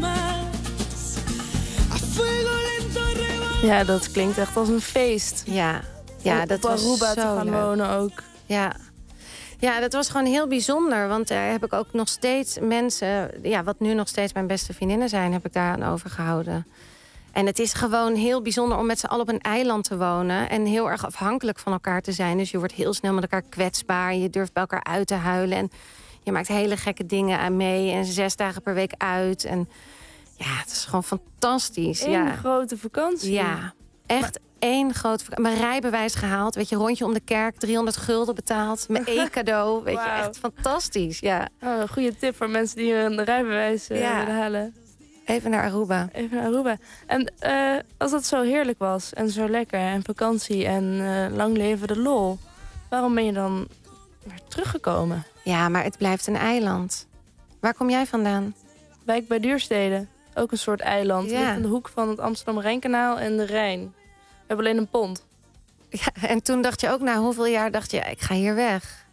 amas. A fuego lento revolver. Ja, dat klinkt echt als een feest. Ja, ja Om dat op was Aruba zo te gaan leuk. wonen ook. Ja. Ja, dat was gewoon heel bijzonder. Want daar heb ik ook nog steeds mensen... Ja, wat nu nog steeds mijn beste vriendinnen zijn... heb ik daaraan overgehouden. En het is gewoon heel bijzonder om met z'n allen op een eiland te wonen... en heel erg afhankelijk van elkaar te zijn. Dus je wordt heel snel met elkaar kwetsbaar. Je durft bij elkaar uit te huilen. En je maakt hele gekke dingen aan mee. En zes dagen per week uit. En ja, het is gewoon fantastisch. Eén ja. grote vakantie. Ja, echt één grote vak- Mijn rijbewijs gehaald, weet je, rondje om de kerk, driehonderd gulden betaald. Mijn e-cadeau, weet je, Wauw. echt fantastisch. Ja, Oh, een goede tip voor mensen die hun rijbewijs eh, Ja. willen halen. even naar Aruba. Even naar Aruba. En eh, als dat zo heerlijk was en zo lekker en vakantie en eh, lang leven de lol, waarom ben je dan weer teruggekomen? Ja, maar het blijft een eiland. Waar kom jij vandaan? Wijk bij Duurstede, ook een soort eiland. Ja. Ligt aan de hoek van het Amsterdam-Rijnkanaal en de Rijn. We hebben alleen een pont. Ja, en toen dacht je ook, na hoeveel jaar dacht je, ik ga hier weg?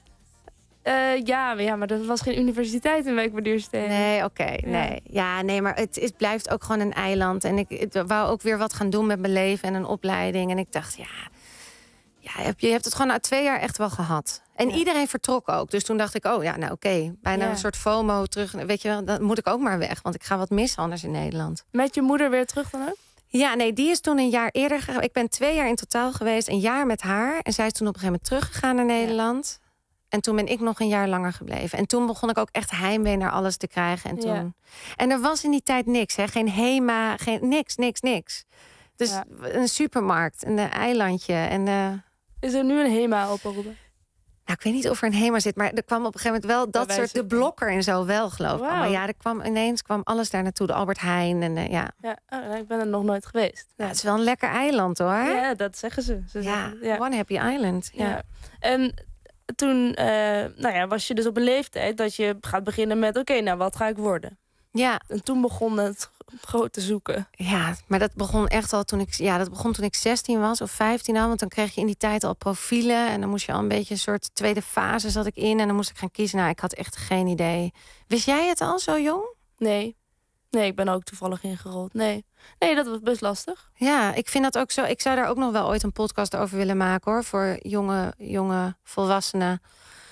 Eh, ja, maar ja, maar er was geen universiteit in Wijk bij Duurstede. Nee, oké, nee. Ja, nee, maar het is, blijft ook gewoon een eiland. En ik, ik wou ook weer wat gaan doen met mijn leven en een opleiding. En ik dacht, ja, ja je, hebt, je hebt het gewoon na twee jaar echt wel gehad. En Ja. iedereen vertrok ook. Dus toen dacht ik, oh ja, nou oké. Bijna Ja. een soort FOMO terug. Weet je wel, dan moet ik ook maar weg. Want ik ga wat missen anders in Nederland. Met je moeder weer terug dan ook? Ja, nee, die is toen een jaar eerder gegaan. Ik ben twee jaar in totaal geweest. Een jaar met haar. En zij is toen op een gegeven moment teruggegaan naar Nederland. En toen ben ik nog een jaar langer gebleven. En toen begon ik ook echt heimwee naar alles te krijgen. En, toen... Ja. en er was in die tijd niks. Hè? Geen HEMA, geen... niks, niks, niks. Dus Ja. een supermarkt, een eh, eilandje. En, eh, Is er nu een HEMA op Aruba? Nou, ik weet niet of er een HEMA zit, maar er kwam op een gegeven moment wel dat wij soort de zitten. Blokker en zo wel, geloof ik. Wauw. Maar ja, er kwam ineens kwam alles daar naartoe, de Albert Heijn en uh, ja. Ja, oh, ik ben er nog nooit geweest. Ja, het is wel een lekker eiland, hoor. Ja, dat zeggen ze. ze Ja, zeggen, ja. one happy island. Ja. Ja. En toen uh, nou ja, was je dus op een leeftijd dat je gaat beginnen met... oké, okay, nou, wat ga ik worden? Ja. En toen begon het grote zoeken. Ja, maar dat begon echt al toen ik, ja, dat begon toen ik zestien was of vijftien al. Want dan kreeg je in die tijd al profielen. En dan moest je al een beetje een soort tweede fase zat ik in. En dan moest ik gaan kiezen. Nou, ik had echt geen idee. Wist jij het al zo jong? Nee. Nee, ik ben er ook toevallig ingerold. Nee. Nee, dat was best lastig. Ja, ik vind dat ook zo. Ik zou daar ook nog wel ooit een podcast over willen maken, hoor. Voor jonge, jonge volwassenen.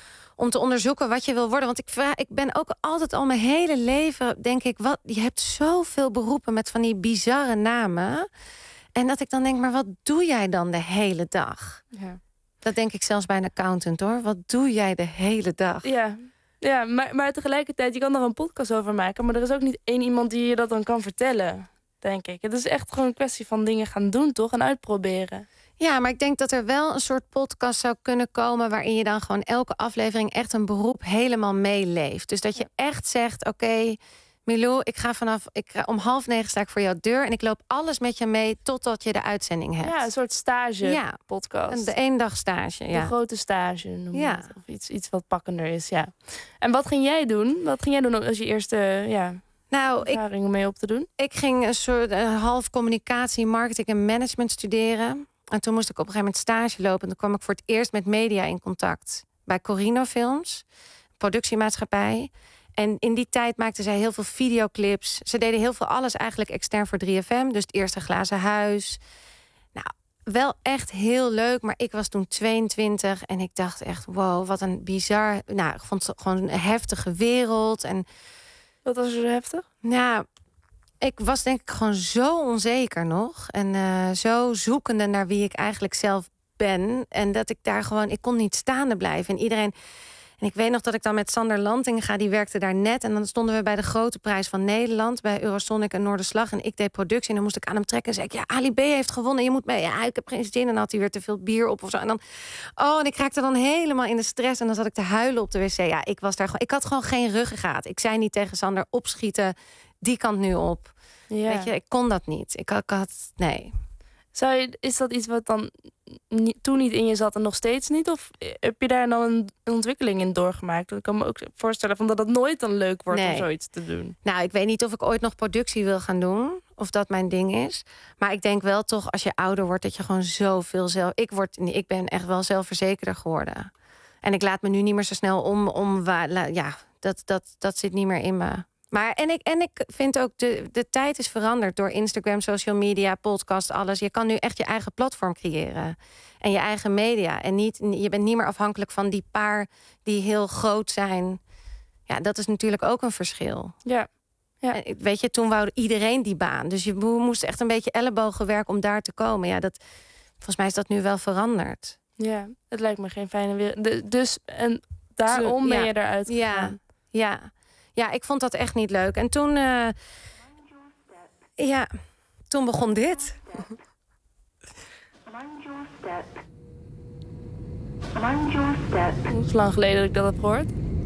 Om te onderzoeken wat je wil worden. Want ik, vraag, ik ben ook altijd al mijn hele leven, denk ik... Wat, je hebt zoveel beroepen met van die bizarre namen. En dat ik dan denk, maar wat doe jij dan de hele dag? Ja. Dat denk ik zelfs bij een accountant, hoor. Wat doe jij de hele dag? Ja, ja maar, maar tegelijkertijd, je kan er een podcast over maken... maar er is ook niet één iemand die je dat dan kan vertellen, denk ik. Het is echt gewoon een kwestie van dingen gaan doen, toch? En uitproberen. Ja, maar ik denk dat er wel een soort podcast zou kunnen komen... waarin je dan gewoon elke aflevering echt een beroep helemaal meeleeft. Dus dat je echt zegt, oké, okay, Milou, ik ga vanaf... Ik ga, om half negen sta ik voor jouw deur en ik loop alles met je mee... totdat je de uitzending hebt. Ja, een soort stage-podcast. Ja, de één dag stage, ja. De grote stage, noem je ja. het. Of iets, iets wat pakkender is, ja. En wat ging jij doen? Wat ging jij doen als je eerste ja, nou, ervaringen ik, mee op te doen? Ik ging een soort een half communicatie, marketing en management studeren... En toen moest ik op een gegeven moment stage lopen. En toen kwam ik voor het eerst met media in contact. Bij Corino Films, productiemaatschappij. En in die tijd maakten zij heel veel videoclips. Ze deden heel veel alles eigenlijk extern voor drie F M. Dus het eerste glazen huis. Nou, wel echt heel leuk. Maar ik was toen tweeëntwintig. En ik dacht echt, wow, wat een bizar... Nou, ik vond het gewoon een heftige wereld. En wat was er zo heftig? Nou... Ik was denk ik gewoon zo onzeker nog. En uh, zo zoekende naar wie ik eigenlijk zelf ben. En dat ik daar gewoon... Ik kon niet staande blijven. En iedereen... En ik weet nog dat ik dan met Sander Lantinga, die werkte daar net. En dan stonden we bij de grote prijs van Nederland. Bij Eurosonic en Noorderslag. En ik deed productie. En dan moest ik aan hem trekken. En zei ik, ja, Ali B heeft gewonnen. Je moet mee. Ja, ik heb geen zin. En dan had hij weer te veel bier op of zo. En dan... Oh, en ik raakte dan helemaal in de stress. En dan zat ik te huilen op de wc. Ja, ik was daar gewoon... Ik had gewoon geen ruggengraat. Ik zei niet tegen Sander, opschieten... Die kant nu op. Ja. Weet je, ik kon dat niet. Ik had, ik had nee. Zou je, is dat iets wat dan niet, toen niet in je zat en nog steeds niet? Of heb je daar dan een, een ontwikkeling in doorgemaakt? Ik kan me ook voorstellen van dat het nooit dan leuk wordt nee. om zoiets te doen. Nou, ik weet niet of ik ooit nog productie wil gaan doen. Of dat mijn ding is. Maar ik denk wel toch, als je ouder wordt, dat je gewoon zoveel zelf... Ik, word, ik ben echt wel zelfverzekerder geworden. En ik laat me nu niet meer zo snel om... om ja, dat, dat, dat zit niet meer in me. Maar en ik, en ik vind ook, de, de tijd is veranderd door Instagram, social media, podcast, alles. Je kan nu echt je eigen platform creëren. En je eigen media. En niet, je bent niet meer afhankelijk van die paar die heel groot zijn. Ja, dat is natuurlijk ook een verschil. Ja. Ja. En, weet je, toen wou iedereen die baan. Dus je moest echt een beetje ellebogenwerk om daar te komen. Ja, dat, volgens mij is dat nu wel veranderd. Ja, het lijkt me geen fijne wereld. Dus, en daarom ben ja. je eruit gegaan. Ja, ja. Ja, ik vond dat echt niet leuk. En toen... Uh, ja, toen begon dit. Mind your step. Mind your step. Het is lang geleden dat ik dat heb gehoord.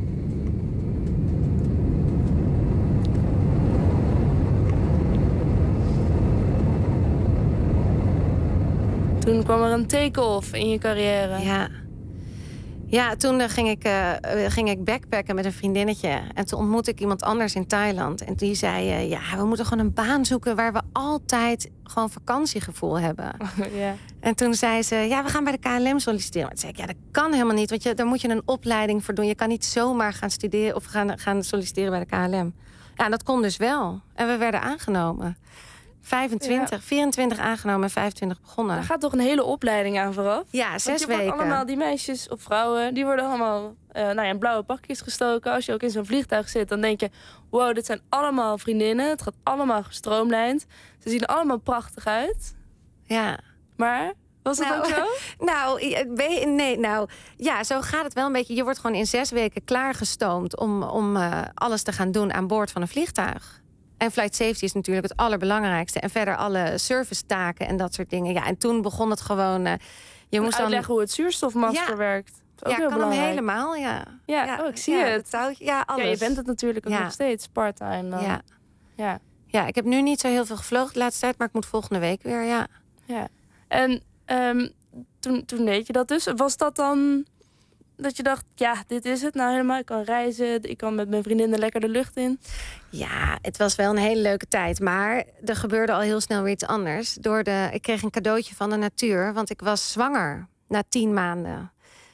Toen kwam er een take-off in je carrière. Ja. Ja, toen uh, ging, ik, uh, ging ik backpacken met een vriendinnetje. En toen ontmoette ik iemand anders in Thailand. En die zei, uh, ja, we moeten gewoon een baan zoeken... waar we altijd gewoon vakantiegevoel hebben. Ja. En toen zei ze, ja, we gaan bij de K L M solliciteren. Maar toen zei ik, ja, dat kan helemaal niet. Want je, daar moet je een opleiding voor doen. Je kan niet zomaar gaan studeren of gaan, gaan solliciteren bij de K L M. Ja, en dat kon dus wel. En we werden aangenomen. vijfentwintig, ja. vierentwintig aangenomen en vijfentwintig begonnen. Daar gaat toch een hele opleiding aan vooraf? Ja, zes je weken. Wordt allemaal die meisjes of vrouwen, die worden allemaal uh, nou ja, in blauwe pakjes gestoken. Als je ook in zo'n vliegtuig zit, dan denk je... wow, dit zijn allemaal vriendinnen. Het gaat allemaal gestroomlijnd. Ze zien er allemaal prachtig uit. Ja. Maar... was dat nou, ook zo? Nou, nee, nou, ja, zo gaat het wel een beetje. Je wordt gewoon in zes weken klaargestoomd om, om uh, alles te gaan doen aan boord van een vliegtuig. En flight safety is natuurlijk het allerbelangrijkste. En verder alle service taken en dat soort dingen. Ja, en toen begon het gewoon... Uh, je moest uitleggen dan... hoe het zuurstofmasker ja. werkt. Ook ja, heel kan belangrijk. hem helemaal, ja. Ja, ja oh, ik zie ja, het. het touwtje, ja, alles. Ja, je bent het natuurlijk ook Ja. nog steeds, part-time dan. Ja. Ja. ja, ik heb nu niet zo heel veel gevlogen de laatste tijd, maar ik moet volgende week weer, ja. Ja. En um, toen, toen deed je dat dus. Was dat dan dat je dacht, ja, dit is het nou helemaal. Ik kan reizen, ik kan met mijn vriendinnen lekker de lucht in. Ja, het was wel een hele leuke tijd. Maar er gebeurde al heel snel weer iets anders. Door de, ik kreeg een cadeautje van de natuur, want ik was zwanger na tien maanden.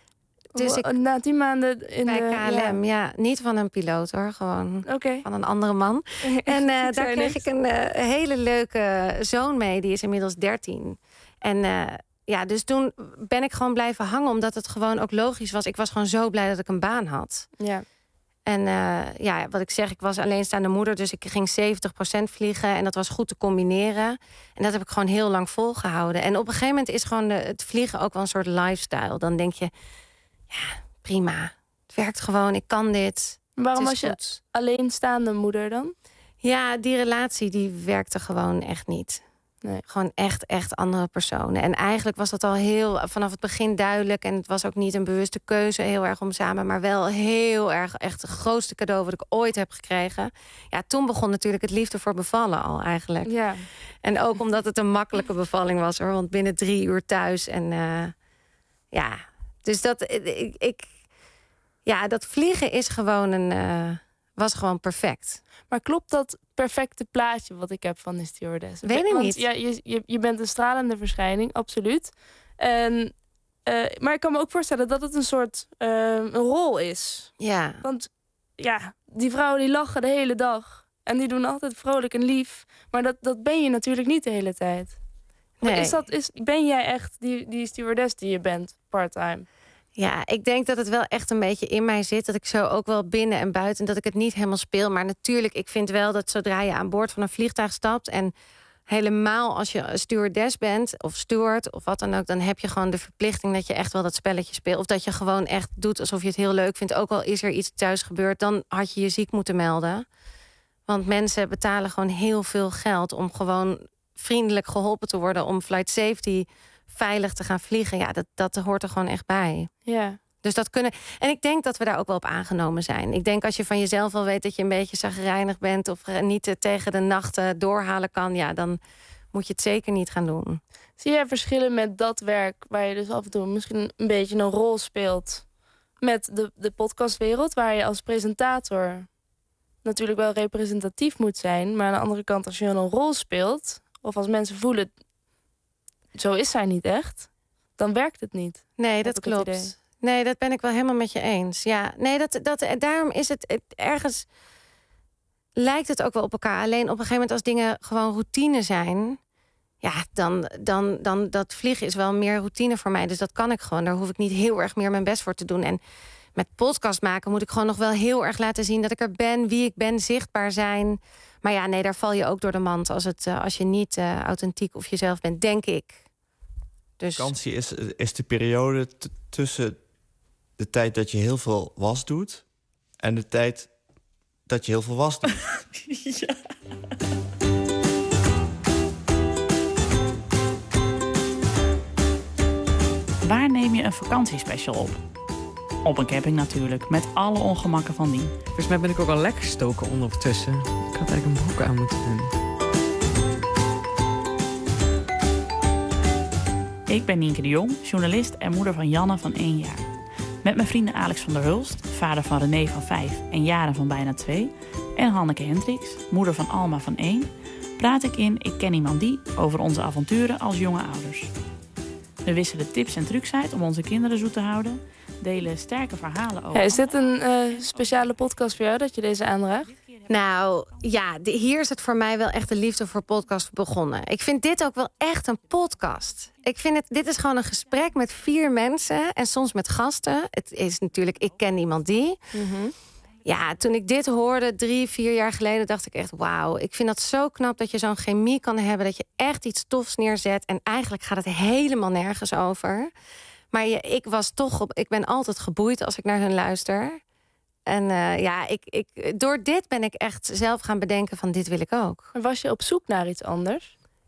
Dus ik, na tien maanden in bij de, K L M, ja. ja. Niet van een piloot hoor, gewoon okay. van een andere man. En uh, daar zei kreeg niks. ik een uh, hele leuke zoon mee, die is inmiddels dertien. En uh, ja, dus toen ben ik gewoon blijven hangen, omdat het gewoon ook logisch was. Ik was gewoon zo blij dat ik een baan had. Ja. En uh, ja, wat ik zeg, ik was alleenstaande moeder, dus ik ging zeventig procent vliegen en dat was goed te combineren. En dat heb ik gewoon heel lang volgehouden. En op een gegeven moment is gewoon de, het vliegen ook wel een soort lifestyle. Dan denk je, ja, prima. Het werkt gewoon, ik kan dit. Waarom Het was is je goed. alleenstaande moeder dan? Ja, die relatie die werkte gewoon echt niet. Nee. Gewoon echt, echt andere personen. En eigenlijk was dat al heel vanaf het begin duidelijk. En het was ook niet een bewuste keuze, heel erg om samen. Maar wel heel erg echt het grootste cadeau wat ik ooit heb gekregen. Ja, toen begon natuurlijk het liefde voor bevallen al eigenlijk. Ja. En ook omdat het een makkelijke bevalling was hoor. Want binnen drie uur thuis. En uh, ja, dus dat ik, ik. Ja, dat vliegen is gewoon een. Uh, was gewoon perfect. Maar klopt dat perfecte plaatje wat ik heb van de stewardess? Weet ik Want, niet. Ja, je, je, je bent een stralende verschijning, absoluut. En, uh, maar ik kan me ook voorstellen dat het een soort uh, een rol is. Ja. Want ja, die vrouwen die lachen de hele dag. En die doen altijd vrolijk en lief. Maar dat, dat ben je natuurlijk niet de hele tijd. Maar Nee. is dat, is, ben jij echt die, die stewardess die je bent, part-time? Ja, ik denk dat het wel echt een beetje in mij zit. Dat ik zo ook wel binnen en buiten, dat ik het niet helemaal speel. Maar natuurlijk, ik vind wel dat zodra je aan boord van een vliegtuig stapt en helemaal als je stewardess bent of steward of wat dan ook, dan heb je gewoon de verplichting dat je echt wel dat spelletje speelt. Of dat je gewoon echt doet alsof je het heel leuk vindt. Ook al is er iets thuis gebeurd, dan had je je ziek moeten melden. Want mensen betalen gewoon heel veel geld om gewoon vriendelijk geholpen te worden, om flight safety veilig te gaan vliegen. Ja, dat, dat hoort er gewoon echt bij. Ja. Dus dat kunnen. En ik denk dat we daar ook wel op aangenomen zijn. Ik denk als je van jezelf al weet dat je een beetje chagrijnig bent of niet uh, tegen de nachten doorhalen kan, ja, dan moet je het zeker niet gaan doen. Zie jij verschillen met dat werk waar je dus af en toe misschien een beetje een rol speelt met de, de podcastwereld, waar je als presentator natuurlijk wel representatief moet zijn, maar aan de andere kant als je een rol speelt of als mensen voelen zo is zij niet echt, dan werkt het niet. Nee, dat klopt. Nee, dat ben ik wel helemaal met je eens. Ja, nee, dat, dat, daarom is het, het ergens lijkt het ook wel op elkaar. Alleen op een gegeven moment als dingen gewoon routine zijn, ja, dan, dan, dan dat vliegen is wel meer routine voor mij. Dus dat kan ik gewoon. Daar hoef ik niet heel erg meer mijn best voor te doen. En met podcast maken moet ik gewoon nog wel heel erg laten zien dat ik er ben, wie ik ben, zichtbaar zijn. Maar ja, nee, daar val je ook door de mand als, het, als je niet uh, authentiek of jezelf bent, denk ik. Dus vakantie is, is de periode t- tussen de tijd dat je heel veel was doet en de tijd dat je heel veel was doet. Ja. Waar neem je een vakantiespecial op? Op een camping natuurlijk, met alle ongemakken van dien. Volgens mij ben ik ook al lekker gestoken ondertussen. Ik had eigenlijk een broek aan moeten doen. Ik ben Nienke de Jong, journalist en moeder van Janne van één jaar. Met mijn vrienden Alex van der Hulst, vader van René van vijf en Jaren van bijna twee... en Hanneke Hendricks, moeder van Alma van één... praat ik in Ik Ken Iemand Die over onze avonturen als jonge ouders. We wisselen tips en trucs uit om onze kinderen zoet te houden, delen sterke verhalen over... Ja, is dit een uh, speciale podcast voor jou, dat je deze aandraagt? Nou, ja, de, hier is het voor mij wel echt de liefde voor podcast begonnen. Ik vind dit ook wel echt een podcast. Ik vind het, dit is gewoon een gesprek met vier mensen en soms met gasten. Het is natuurlijk Ik Ken Iemand Die. Mm-hmm. Ja, toen ik dit hoorde drie, vier jaar geleden, dacht ik echt, wauw. Ik vind dat zo knap dat je zo'n chemie kan hebben, dat je echt iets tofs neerzet. En eigenlijk gaat het helemaal nergens over. Maar je, ik was toch op, ik ben altijd geboeid als ik naar hun luister. En uh, ja, ik, ik, door dit ben ik echt zelf gaan bedenken van dit wil ik ook. Maar was je op zoek naar iets anders?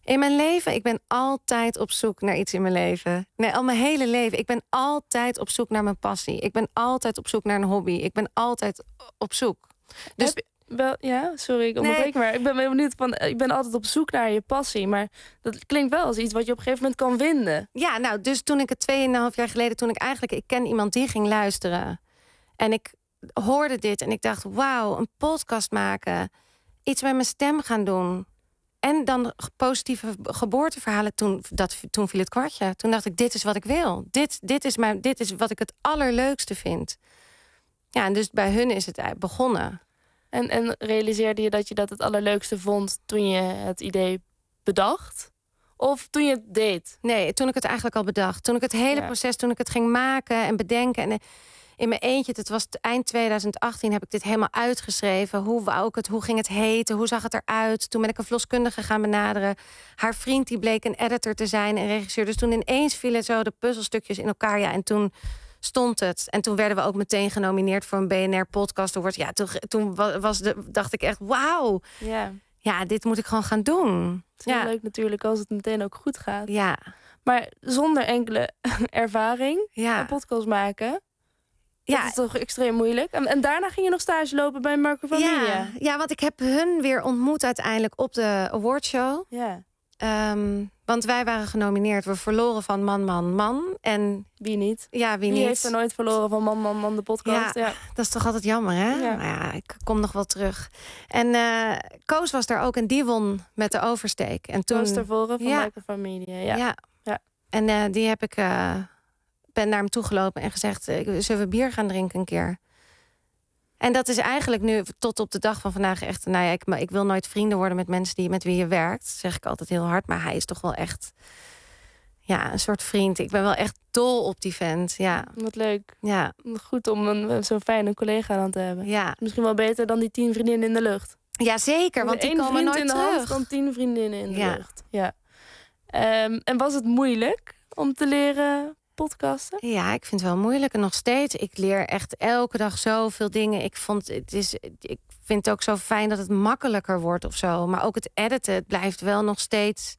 In mijn leven, ik ben altijd op zoek naar iets in mijn leven. Nee, al mijn hele leven. Ik ben altijd op zoek naar mijn passie. Ik ben altijd op zoek naar een hobby. Ik ben altijd op zoek. Dus Heb je, wel, ja, sorry, ik onderbreek Nee. maar. Ik ben wel benieuwd van, ik ben altijd op zoek naar je passie. Maar dat klinkt wel als iets wat je op een gegeven moment kan vinden. Ja, nou, dus toen ik het tweeënhalf jaar geleden... toen ik eigenlijk... Ik ken iemand die ging luisteren. En ik hoorde dit en ik dacht... wauw, een podcast maken. Iets met mijn stem gaan doen. En dan positieve geboorteverhalen. Toen, dat, toen viel het kwartje. Toen dacht ik, dit is wat ik wil. Dit, dit, is mijn, dit is wat ik het allerleukste vind. Ja, en dus bij hun is het begonnen. En, en realiseerde je dat je dat het allerleukste vond toen je het idee bedacht? Of toen je het deed? Nee, toen ik het eigenlijk al bedacht. Toen ik het hele Ja. proces, toen ik het ging maken en bedenken... en in mijn eentje, het was eind tweeduizend achttien... heb ik dit helemaal uitgeschreven. Hoe wou ik het, hoe ging het heten, hoe zag het eruit? Toen ben ik een verloskundige gaan benaderen. Haar vriend die bleek een editor te zijn, een regisseur. Dus toen ineens vielen zo de puzzelstukjes in elkaar. Ja, en toen stond het. En toen werden we ook meteen genomineerd voor een B N R Podcast Award. Ja, toen, toen was de, dacht ik echt, wauw. Ja. Ja, dit moet ik gewoon gaan doen. Het is Ja. heel leuk natuurlijk als het meteen ook goed gaat. Ja. Maar zonder enkele ervaring, Ja. een podcast maken... Ja. Dat is toch extreem moeilijk. En, en daarna ging je nog stage lopen bij Marco van Media. Ja, ja, want ik heb hun weer ontmoet uiteindelijk op de awardshow. Ja. Um, want wij waren genomineerd. We verloren van Man, Man, Man. En wie niet? Ja, wie, Wie niet? heeft er nooit verloren van Man, Man, Man, de podcast? Ja, Ja. dat is toch altijd jammer, hè? Ja. Maar ja, ik kom nog wel terug. En uh, Koos was daar ook en die won met de oversteek. En toen Koos Tervoren van ja. Marco van Media. Ja. Ja. Ja. En uh, die heb ik... Uh, ben naar hem toegelopen en gezegd... zullen we bier gaan drinken een keer? En dat is eigenlijk nu tot op de dag van vandaag echt... nou ja, ik, ik wil nooit vrienden worden met mensen die, met wie je werkt. Dat zeg ik altijd heel hard. Maar hij is toch wel echt... ja, een soort vriend. Ik ben wel echt dol op die vent. Ja. Wat leuk. Ja. Goed om een, zo'n fijne collega dan te hebben. Ja. Misschien wel beter dan die tien vriendinnen in de lucht. Ja, zeker. Want die Eén komen vriend nooit in de terug. hand dan tien vriendinnen in de Ja. lucht. Ja. Um, en was het moeilijk om te leren... podcasten? Ja, ik vind het wel moeilijk en nog steeds. Ik leer echt elke dag zoveel dingen. Ik, vond, het is, ik vind het ook zo fijn dat het makkelijker wordt of zo. Maar ook het editen, het blijft wel nog steeds...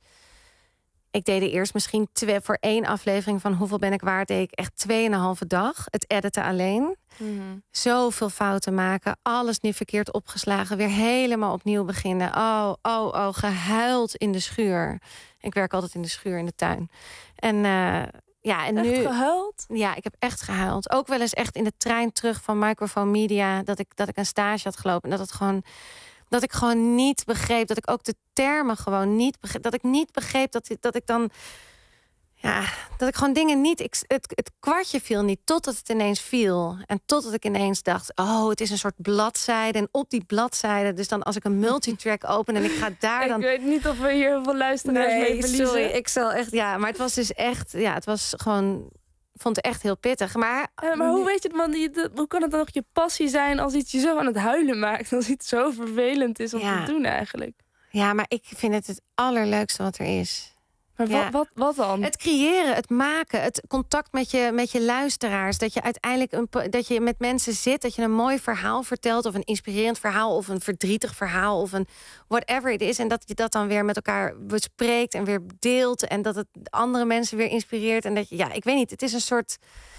Ik deed er eerst misschien twee, voor één aflevering van Hoeveel ben ik waard... deed ik echt tweeënhalve dag, het editen alleen. Mm-hmm. Zoveel fouten maken, alles niet verkeerd opgeslagen... weer helemaal opnieuw beginnen. Oh, oh, oh, gehuild in de schuur. Ik werk altijd in de schuur in de tuin. En... Uh, Ja, en echt nu gehuild? Ja, ik heb echt gehuild. Ook wel eens echt in de trein terug van Microphone Media... dat ik, dat ik een stage had gelopen. En dat, het gewoon, dat ik gewoon niet begreep... dat ik ook de termen gewoon niet begreep... dat ik niet begreep dat, dat ik dan... Ja, dat ik gewoon dingen niet... Ik, het, het kwartje viel niet totdat het ineens viel. En totdat ik ineens dacht... oh, het is een soort bladzijde. En op die bladzijde... dus dan als ik een multitrack open en ik ga daar dan... Ik weet niet of we hier heel veel luisteraars mee verliezen. sorry, ik zal echt... Ja, maar het was dus echt... Ja, het was gewoon... Ik vond het echt heel pittig. Maar, uh, maar hoe weet je het, man? Die, hoe kan het dan nog je passie zijn... als iets je zo aan het huilen maakt? Als iets zo vervelend is om ja. te doen eigenlijk. Ja, maar ik vind het het allerleukste wat er is. Maar ja. wat, wat, wat dan? Het creëren, het maken, het contact met je, met je luisteraars. Dat je uiteindelijk een, dat je met mensen zit, dat je een mooi verhaal vertelt... of een inspirerend verhaal, of een verdrietig verhaal... of een whatever it is. En dat je dat dan weer met elkaar bespreekt en weer deelt... en dat het andere mensen weer inspireert. En dat je, ja, ik weet niet, het is een soort...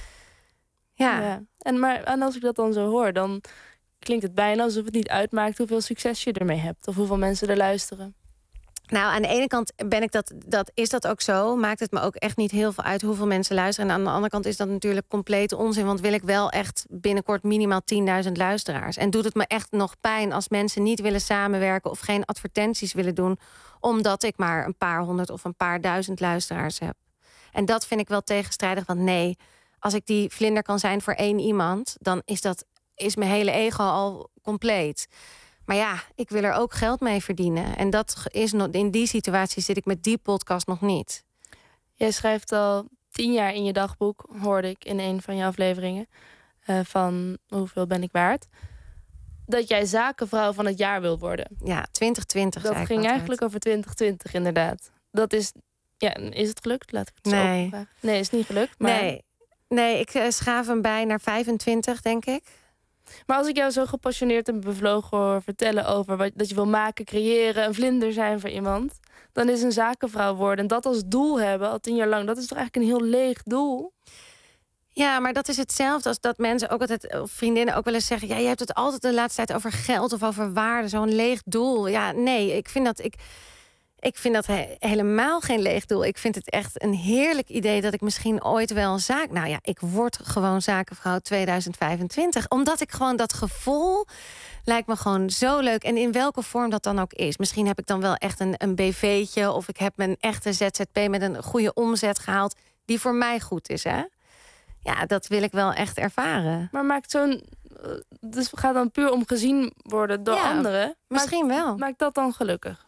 Ja. ja. En, maar, en als ik dat dan zo hoor, dan klinkt het bijna alsof het niet uitmaakt... hoeveel succes je ermee hebt of hoeveel mensen er luisteren. Nou, aan de ene kant ben ik dat, dat, is dat ook zo. Maakt het me ook echt niet heel veel uit hoeveel mensen luisteren. En aan de andere kant is dat natuurlijk complete onzin. Want wil ik wel echt binnenkort minimaal tienduizend luisteraars. En doet het me echt nog pijn als mensen niet willen samenwerken... of geen advertenties willen doen... omdat ik maar een paar honderd of een paar duizend luisteraars heb. En dat vind ik wel tegenstrijdig. Want nee, als ik die vlinder kan zijn voor één iemand... dan is, dat, is mijn hele ego al compleet. Maar ja, ik wil er ook geld mee verdienen. En dat is nog, in die situatie zit ik met die podcast nog niet. Jij schrijft al tien jaar in je dagboek, hoorde ik in een van je afleveringen... Uh, van Hoeveel ben ik waard... dat jij zakenvrouw van het jaar wil worden. Ja, twintig twintig. Dat zei ik ging altijd. eigenlijk over twintig twintig, inderdaad. Dat is... Ja, is het gelukt? Laat ik het zo nee. vragen. Nee, is niet gelukt. Maar... Nee. nee, ik uh, schaaf hem bij naar vijfentwintig, denk ik. Maar als ik jou zo gepassioneerd en bevlogen hoor vertellen over wat dat je wil maken, creëren, een vlinder zijn voor iemand, dan is een zakenvrouw worden. En dat als doel hebben, al tien jaar lang, dat is toch eigenlijk een heel leeg doel? Ja, maar dat is hetzelfde als dat mensen ook altijd, of vriendinnen ook wel eens zeggen, ja, je hebt het altijd de laatste tijd over geld of over waarde, zo'n leeg doel. Ja, nee, ik vind dat ik. Ik vind dat he- helemaal geen leeg doel. Ik vind het echt een heerlijk idee dat ik misschien ooit wel een zaak... Nou ja, ik word gewoon zakenvrouw tweeduizend vijfentwintig. Omdat ik gewoon dat gevoel lijkt me gewoon zo leuk. En in welke vorm dat dan ook is. Misschien heb ik dan wel echt een, een B V'tje... of ik heb mijn echte Z Z P met een goede omzet gehaald... die voor mij goed is, hè? Ja, dat wil ik wel echt ervaren. Maar maakt zo'n... Dus het gaat dan puur om gezien worden door Ja, anderen. misschien maakt, wel. Maakt dat dan gelukkig?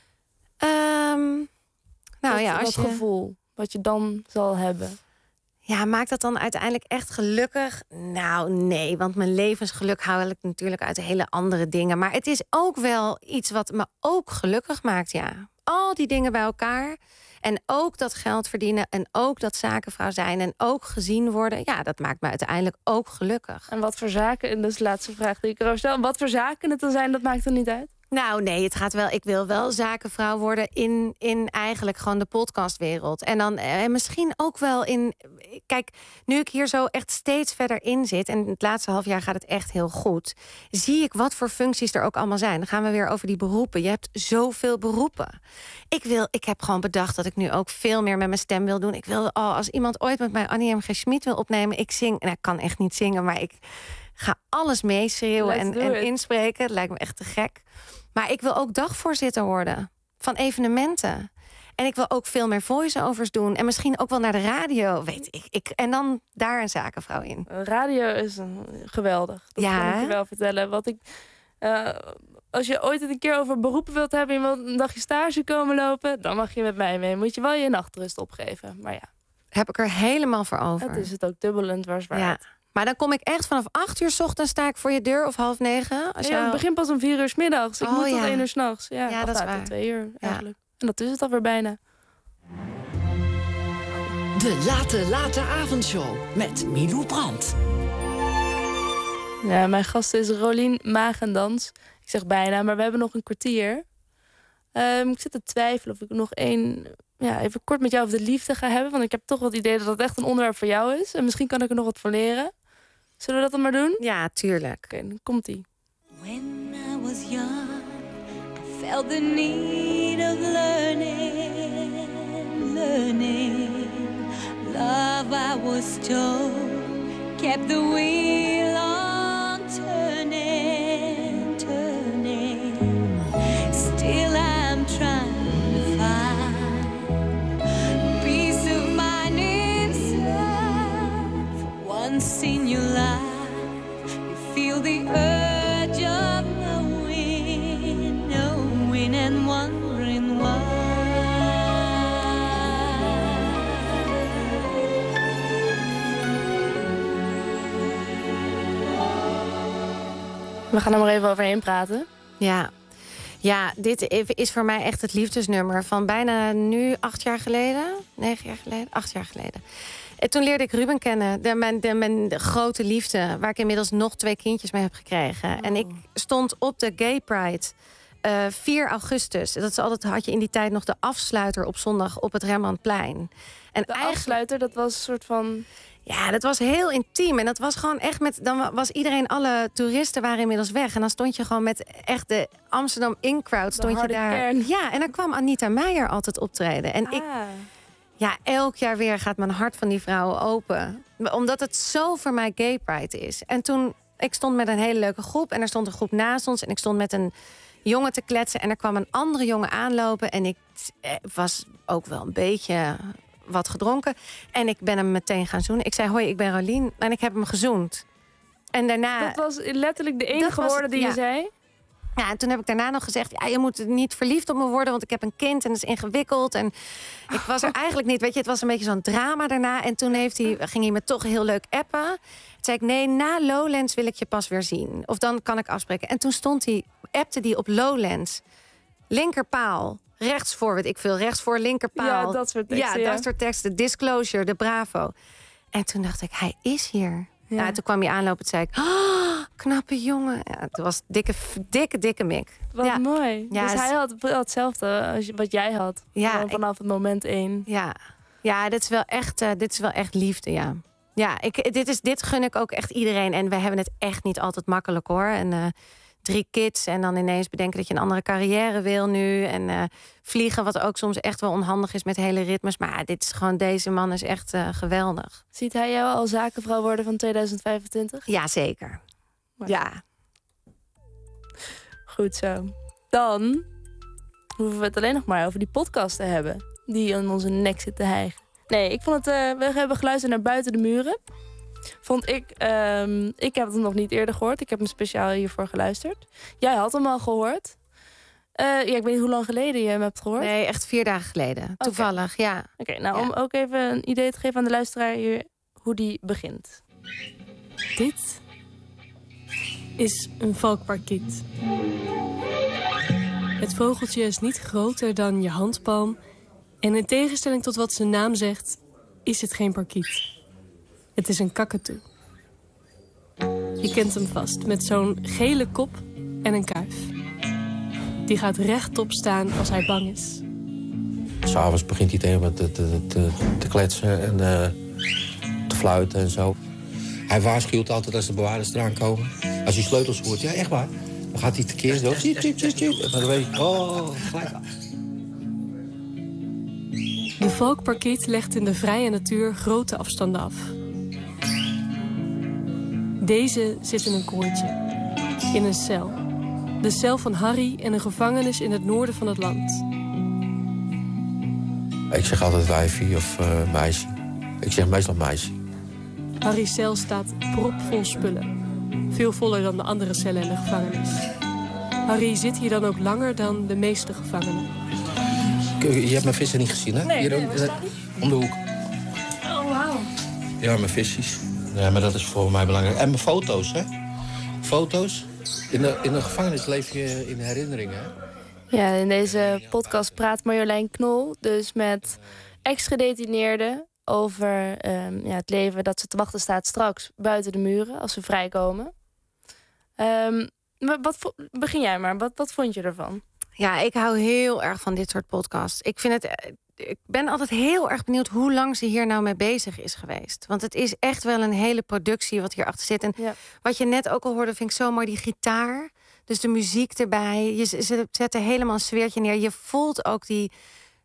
Um, nou dat, ja, als dat je... gevoel wat je dan zal hebben. Ja, maakt dat dan uiteindelijk echt gelukkig? Nou, nee, want mijn levensgeluk haal ik natuurlijk uit hele andere dingen. Maar het is ook wel iets wat me ook gelukkig maakt, ja. Al die dingen bij elkaar. En ook dat geld verdienen en ook dat zakenvrouw zijn... en ook gezien worden, ja, dat maakt me uiteindelijk ook gelukkig. En wat voor zaken, en dat is de laatste vraag die ik erover stel... wat voor zaken het dan zijn, dat maakt er niet uit? Nou, nee, het gaat wel. Ik wil wel zakenvrouw worden in, in eigenlijk gewoon de podcastwereld. En dan eh, misschien ook wel in... Kijk, nu ik hier zo echt steeds verder in zit... en het laatste half jaar gaat het echt heel goed... zie ik wat voor functies er ook allemaal zijn. Dan gaan we weer over die beroepen. Je hebt zoveel beroepen. Ik, wil, ik heb gewoon bedacht dat ik nu ook veel meer met mijn stem wil doen. Ik wil, oh, als iemand ooit met mij Annie M G. Schmid wil opnemen... ik zing, nou, ik kan echt niet zingen, maar ik ga alles meeschreeuwen en, en inspreken. Het lijkt me echt te gek. Maar ik wil ook dagvoorzitter worden van evenementen. En ik wil ook veel meer voice-overs doen. En misschien ook wel naar de radio, weet ik. ik en dan daar een zakenvrouw in. Radio is een, geweldig. Dat ja, kan ik je wel vertellen. Wat ik, uh, als je ooit een keer over beroepen wilt hebben... en je wilt een dagje stage komen lopen... dan mag je met mij mee. Moet je wel je nachtrust opgeven. Maar ja. Heb ik er helemaal voor over. Dat is het ook dubbelend waard. Ja. Maar dan kom ik echt vanaf acht uur 's ochtends sta ik voor je deur of half negen. Als ja, jou... Het begint pas om vier uur 's middags. Ik oh, moet ja. tot één uur 's nachts. Ja, ja dat is waar. Tot twee uur eigenlijk. Ja. En dat is het alweer bijna. De Late Late Avondshow met Milou Brandt. Ja, mijn gast is Rolien Magendans. Ik zeg bijna, maar we hebben nog een kwartier. Um, ik zit te twijfelen of ik nog één... Ja, even kort met jou over de liefde ga hebben. Want ik heb toch wel het idee dat het echt een onderwerp voor jou is. En misschien kan ik er nog wat van leren. Zullen we dat dan maar doen? Ja, tuurlijk. Oké, dan komt-ie. When I was young, I felt the need of learning, learning. Love, I was told, kept the wheel on turning, turning. Still I'm trying to find peace of mind inside. For once in your life, you feel the urge of knowing, knowing and wondering why. We gaan er maar even overheen praten. Ja. Ja, dit is voor mij echt het liefdesnummer van bijna nu acht jaar geleden. Negen jaar geleden? Acht jaar geleden. En toen leerde ik Ruben kennen, de, mijn, de, mijn de grote liefde... waar ik inmiddels nog twee kindjes mee heb gekregen. Oh. En ik stond op de Gay Pride uh, vier augustus. Dat is altijd, had je in die tijd nog de afsluiter op zondag op het Rembrandtplein. En de afsluiter, dat was een soort van... Ja, dat was heel intiem. En dat was gewoon echt met... Dan was iedereen, alle toeristen waren inmiddels weg. En dan stond je gewoon met echt de Amsterdam in-crowd. Stond je daar. Kern. Ja, en dan kwam Anita Meijer altijd optreden. En ah. ik... Ja, elk jaar weer gaat mijn hart van die vrouwen open. Omdat het zo voor mij Gay Pride is. En toen, ik stond met een hele leuke groep. En er stond een groep naast ons. En ik stond met een jongen te kletsen. En er kwam een andere jongen aanlopen. En ik was ook wel een beetje... wat gedronken. En ik ben hem meteen gaan zoenen. Ik zei, hoi, ik ben Rolien. En ik heb hem gezoend. En daarna... Dat was letterlijk de enige was, woorden die ja. je zei? Ja, en toen heb ik daarna nog gezegd... ja, je moet niet verliefd op me worden... want ik heb een kind en dat is ingewikkeld. En ik was er eigenlijk niet... weet je, het was een beetje zo'n drama daarna. En toen heeft hij, ging hij me toch heel leuk appen. Toen zei ik, nee, na Lowlands wil ik je pas weer zien. Of dan kan ik afspreken. En toen stond hij, appte hij op Lowlands. Linkerpaal. Rechtsvoor, weet ik veel. Rechtsvoor, linkerpaal. Ja, dat soort teksten. Ja, ja. dat soort teksten. Disclosure, de Bravo. En toen dacht ik, hij is hier. Ja. Nou, toen kwam hij aanlopen en zei ik... Oh, knappe jongen. Ja, het was dikke, dikke, dikke mik. Wat ja. mooi. Ja, dus is... hij had hetzelfde als wat jij had. Ja, vanaf ik... het moment één. Ja, ja dit, is wel echt, uh, dit is wel echt liefde, ja. Ja, ik, dit, is, dit gun ik ook echt iedereen. En we hebben het echt niet altijd makkelijk, hoor. En uh, drie kids en dan ineens bedenken dat je een andere carrière wil nu. En uh, vliegen, wat ook soms echt wel onhandig is met hele ritmes. Maar dit is gewoon, deze man is echt uh, geweldig. Ziet hij jou al zakenvrouw worden van tweeduizend vijfentwintig? Ja, zeker. Maar... Ja. Goed zo. Dan hoeven we het alleen nog maar over die podcast te hebben. Die in onze nek zit te hijgen. Nee, ik vond het... Uh, we hebben geluisterd naar Buiten de Muren. Vond ik... Um, ik heb het nog niet eerder gehoord. Ik heb hem speciaal hiervoor geluisterd. Jij had hem al gehoord. Uh, ja, ik weet niet hoe lang geleden je hem hebt gehoord. Nee, echt vier dagen geleden. Okay. Toevallig, ja. Oké, okay, nou ja. om ook even een idee te geven aan de luisteraar hier hoe die begint. Dit is een valkparkiet. Het vogeltje is niet groter dan je handpalm. En in tegenstelling tot wat zijn naam zegt, is het geen parkiet. Het is een kakatoe. Je kent hem vast, met zo'n gele kop en een kuif. Die gaat rechtop staan als hij bang is. 'S Avonds begint hij tegen te, te, te, te kletsen en uh, te fluiten en zo. Hij waarschuwt altijd als de bewaarders eraan komen. Als hij sleutels hoort, ja echt waar. Dan gaat hij tekeer zo. Tjit, tjit, tjit, tjit. En dan weet ik, oh, gelijk. De valkparkiet legt in de vrije natuur grote afstanden af. Deze zit in een kooitje. In een cel. De cel van Harry in een gevangenis in het noorden van het land. Ik zeg altijd wijfie of uh, meisje. Ik zeg meestal meisje. Harry's cel staat propvol spullen. Veel voller dan de andere cellen in de gevangenis. Harry zit hier dan ook langer dan de meeste gevangenen. Je hebt mijn vissen niet gezien, hè? Nee, hier nee, ook, uh, om de hoek. Oh, wauw. Ja, mijn visjes. Ja, maar dat is voor mij belangrijk. En mijn foto's, hè? Foto's. In de, in de gevangenis leef je in herinneringen, hè? Ja, in deze podcast praat Marjolein Knol dus met ex-gedetineerden over um, ja, het leven dat ze te wachten staat straks buiten de muren als ze vrijkomen. Um, wat, begin jij maar, wat, wat vond je ervan? Ja, ik hou heel erg van dit soort podcasts. Ik vind het, ik ben altijd heel erg benieuwd hoe lang ze hier nou mee bezig is geweest. Want het is echt wel een hele productie wat hierachter zit. En ja. Wat je net ook al hoorde, vind ik zo mooi, die gitaar. Dus de muziek erbij. Je zet er helemaal een sfeertje neer. Je voelt ook die...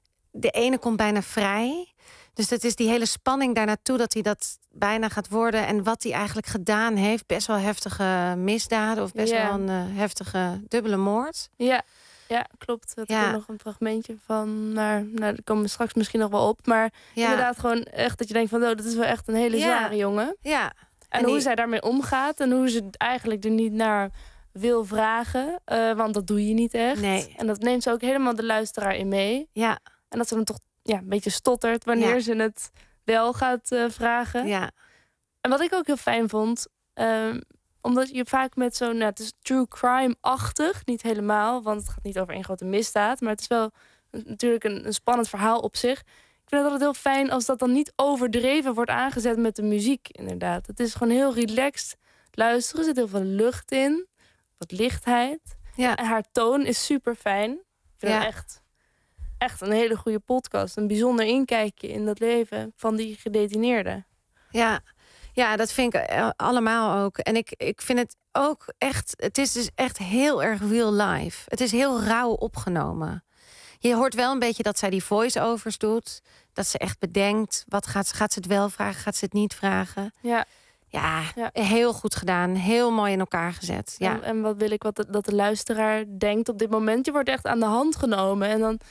De ene komt bijna vrij. Dus dat is die hele spanning daar naartoe dat hij dat bijna gaat worden. En wat hij eigenlijk gedaan heeft. Best wel heftige misdaden. Of best yeah. wel een uh, heftige dubbele moord. Ja, ja klopt. Dat ja. is nog een fragmentje van. Maar nou, daar komen we straks misschien nog wel op. Maar ja. inderdaad gewoon echt dat je denkt van... Oh, dat is wel echt een hele zware ja. jongen. Ja. En, en hoe die... zij daarmee omgaat. En hoe ze eigenlijk er niet naar wil vragen. Uh, want dat doe je niet echt. Nee. En dat neemt ze ook helemaal de luisteraar in mee. Ja. En dat ze dan toch ja, een beetje stottert wanneer ja. ze het wel gaat uh, vragen. Ja. En wat ik ook heel fijn vond... Um, omdat je vaak met zo'n... Nou, het is true crime-achtig. Niet helemaal, want het gaat niet over één grote misdaad. Maar het is wel een, natuurlijk een, een spannend verhaal op zich. Ik vind het altijd heel fijn als dat dan niet overdreven wordt aangezet met de muziek, inderdaad. Het is gewoon heel relaxed luisteren. Er zit heel veel lucht in. Wat lichtheid. Ja. En haar toon is super fijn. Ik vind ja. het echt... Echt een hele goede podcast. Een bijzonder inkijkje in dat leven van die gedetineerden. Ja, ja dat vind ik allemaal ook. En ik, ik vind het ook echt... Het is dus echt heel erg real life. Het is heel rauw opgenomen. Je hoort wel een beetje dat zij die voice-overs doet. Dat ze echt bedenkt. Wat gaat, gaat ze het wel vragen? Gaat ze het niet vragen? Ja. Ja, ja, heel goed gedaan. Heel mooi in elkaar gezet. Ja. En, en wat wil ik wat de, dat de luisteraar denkt op dit moment? Je wordt echt aan de hand genomen. En dan...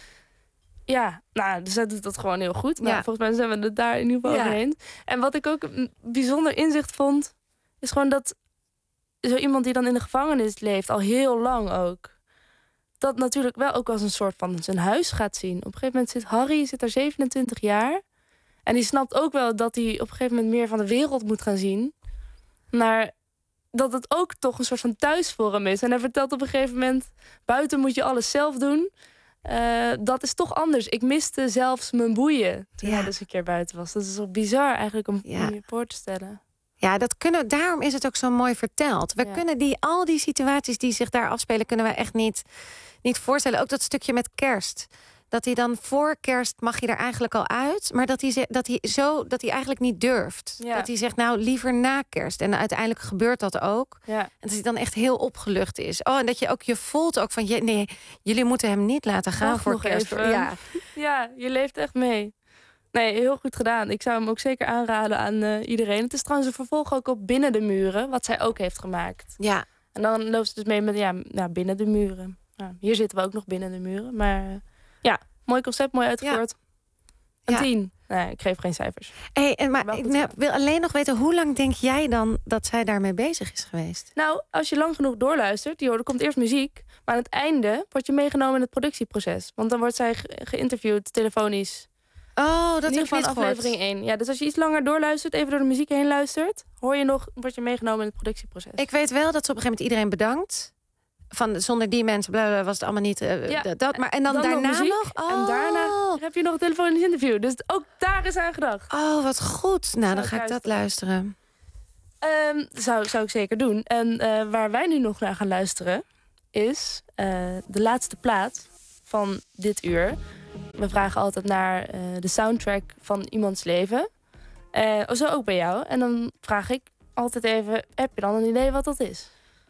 Ja, nou, dus zij doet dat gewoon heel goed. Maar ja. volgens mij zijn we het daar in ieder geval ja. over eens. En wat ik ook een bijzonder inzicht vond... is gewoon dat zo iemand die dan in de gevangenis leeft... al heel lang ook... dat natuurlijk wel ook als een soort van zijn huis gaat zien. Op een gegeven moment zit Harry zit er zevenentwintig jaar... en die snapt ook wel dat hij op een gegeven moment... meer van de wereld moet gaan zien. Maar dat het ook toch een soort van thuis voor hem is. En hij vertelt op een gegeven moment... buiten moet je alles zelf doen... Uh, dat is toch anders. Ik miste zelfs mijn boeien toen ja. hij dus een keer buiten was. Dat is zo bizar eigenlijk om ja. je voor te stellen. Ja, dat kunnen, daarom is het ook zo mooi verteld. We Ja. kunnen die, al die situaties die zich daar afspelen, kunnen we echt niet, niet voorstellen. Ook dat stukje met kerst. Dat hij dan voor kerst mag je er eigenlijk al uit. Maar dat hij, ze- dat hij, zo, dat hij eigenlijk niet durft. Ja. Dat hij zegt, nou, liever na kerst. En uiteindelijk gebeurt dat ook. Ja. En dat hij dan echt heel opgelucht is. Oh, en dat je ook je voelt ook van... je- nee, jullie moeten hem niet laten gaan Wacht voor nog kerst. even. Ja. Ja, je leeft echt mee. Nee, heel goed gedaan. Ik zou hem ook zeker aanraden aan uh, iedereen. Het is trouwens een vervolg ook op Binnen de Muren, wat zij ook heeft gemaakt. Ja. En dan loopt ze dus mee met ja, ja, Binnen de Muren. Nou, hier zitten we ook nog binnen de muren. Maar uh, ja, mooi concept, mooi uitgevoerd. Een Ja. tien. Nee, ik geef geen cijfers. Hey, en maar Wel ik goed ne- gedaan. wil alleen nog weten, hoe lang denk jij dan dat zij daarmee bezig is geweest? Nou, als je lang genoeg doorluistert, joh, er komt eerst muziek. Maar aan het einde word je meegenomen in het productieproces. Want dan wordt zij ge- geïnterviewd telefonisch. Oh, dat in ieder ik geval niet gehoord. aflevering één. Ja, dus als je iets langer doorluistert, even door de muziek heen luistert, hoor je nog, word je meegenomen in het productieproces. Ik weet wel dat ze op een gegeven moment iedereen bedankt. Van zonder die mensen bla, bla, was het allemaal niet uh, Ja, d- dat. Maar en dan, nog daarna muziek, nog. Oh. En daarna heb je nog een telefonisch interview. Dus ook daar is aan gedacht. Oh, wat goed. Nou, dan ik ga ik dat luisteren. Um, zou, zou ik zeker doen. En uh, waar wij nu nog naar gaan luisteren is uh, de laatste plaat van dit uur. We vragen altijd naar uh, de soundtrack van iemands leven. Uh, zo ook bij jou. En dan vraag ik altijd even, heb je dan een idee wat dat is?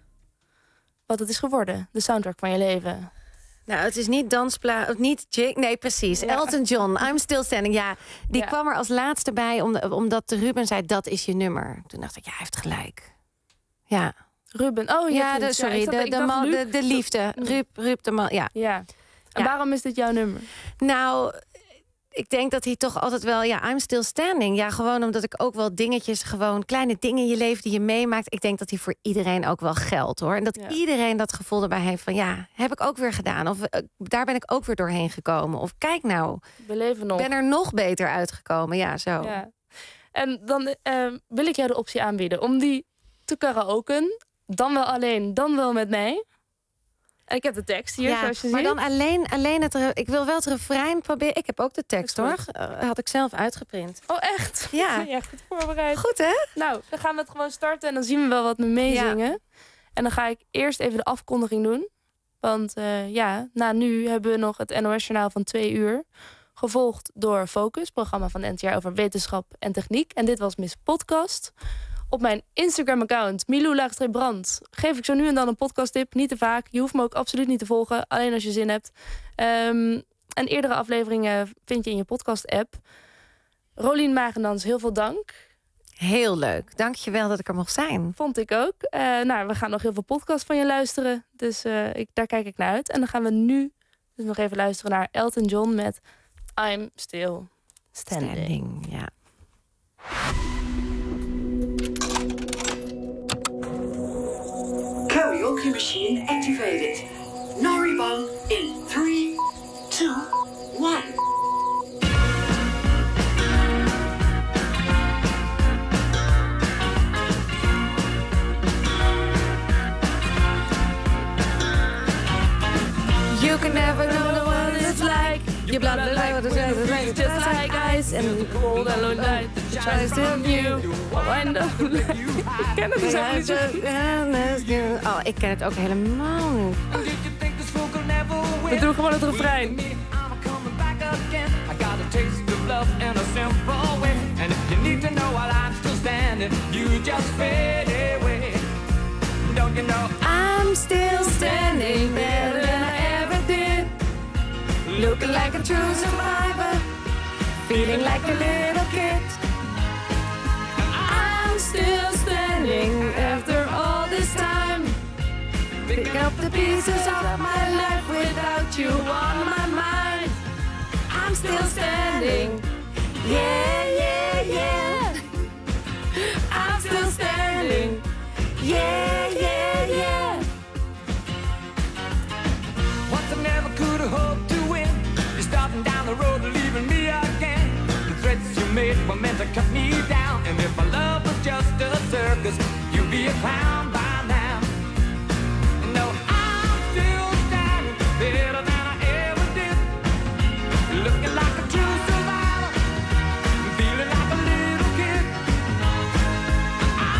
Wat het is geworden, de soundtrack van je leven. Nou, het is niet dansplaat, of niet Jake. Nee, precies. Ja. Elton John, I'm Still Standing. Ja, die Ja. kwam er als laatste bij, om, omdat Ruben zei, dat is je nummer. Toen dacht ik, ja, hij heeft gelijk. Ja. Ruben, oh je Ja, hebt de, het. sorry, ik zat- de, ik de, dacht man, Luc. de, de liefde. Ruud, Ruud de man, ja. Ja. En Ja. waarom is dit jouw nummer? Nou, ik denk dat hij toch altijd wel... Ja, I'm still standing. Ja, gewoon omdat ik ook wel dingetjes... gewoon kleine dingen in je leven die je meemaakt. Ik denk dat hij voor iedereen ook wel geldt, hoor. En dat Ja. iedereen dat gevoel erbij heeft van... ja, heb ik ook weer gedaan. Of eh, daar ben ik ook weer doorheen gekomen. Of kijk nou, We leven nog. ben er nog beter uitgekomen. Ja, zo. Ja. En dan uh, wil ik jou de optie aanbieden om die te karaoken. Dan wel alleen, dan wel met mij. En ik heb de tekst hier, Ja, zoals je maar ziet. dan alleen, alleen het... re- Ik wil wel het refrein proberen. Ik heb ook de tekst, hoor. Uh, had ik zelf uitgeprint. Oh, echt? Ja. Ja, goed voorbereid. Goed, hè? Nou, dan gaan we het gewoon starten en dan zien we wel wat me meezingen. En dan ga ik eerst even de afkondiging doen. Want uh, ja, na nu hebben we nog het N O S-journaal van twee uur. Gevolgd door Focus, programma van de N T R over wetenschap en techniek. En dit was Miss Podcast. Op mijn Instagram-account, Milou-Brand, geef ik zo nu en dan een podcasttip. Niet te vaak. Je hoeft me ook absoluut niet te volgen. Alleen als je zin hebt. Um, en eerdere afleveringen vind je in je podcast-app. Rolien Magendans, heel veel dank. Heel leuk. Dank je wel dat ik er mocht zijn. Vond ik ook. Uh, nou, we gaan nog heel veel podcasts van je luisteren. Dus uh, ik, daar kijk ik naar uit. En dan gaan we nu dus nog even luisteren naar Elton John met I'm Still Standing. Standing, ja. Karaoke machine activated. Noribang in three, two, one. You can never know what it's like. Your blood is just like ice. And the cold and lonely night tries to you. Wind up. Ik ken het dus ook niet zo. Oh, ik ken het ook helemaal niet. We doen gewoon het refrein. I'm still standing better than I ever did. Looking like a true survivor. Feeling like a little kid. I'm still standing after all this time. Picking up the pieces of my life without you on my mind. I'm still standing. Yeah, yeah, yeah. I'm still standing. Yeah, yeah, yeah. What I never could have hoped to win. You're starting down the road, leaving me again. The threats you made were meant to cut me down. And if my love was just a circus, you'd be a clown by now. No, I'm still standing better than I ever did. Looking like a true survivor, feeling like a little kid.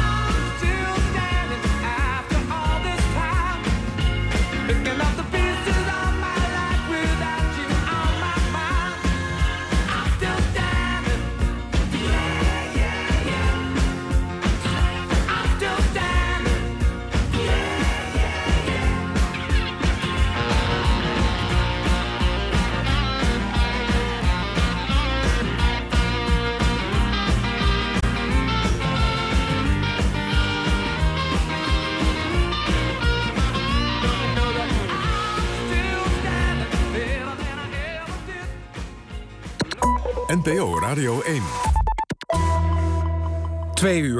N P O Radio één. Twee uur.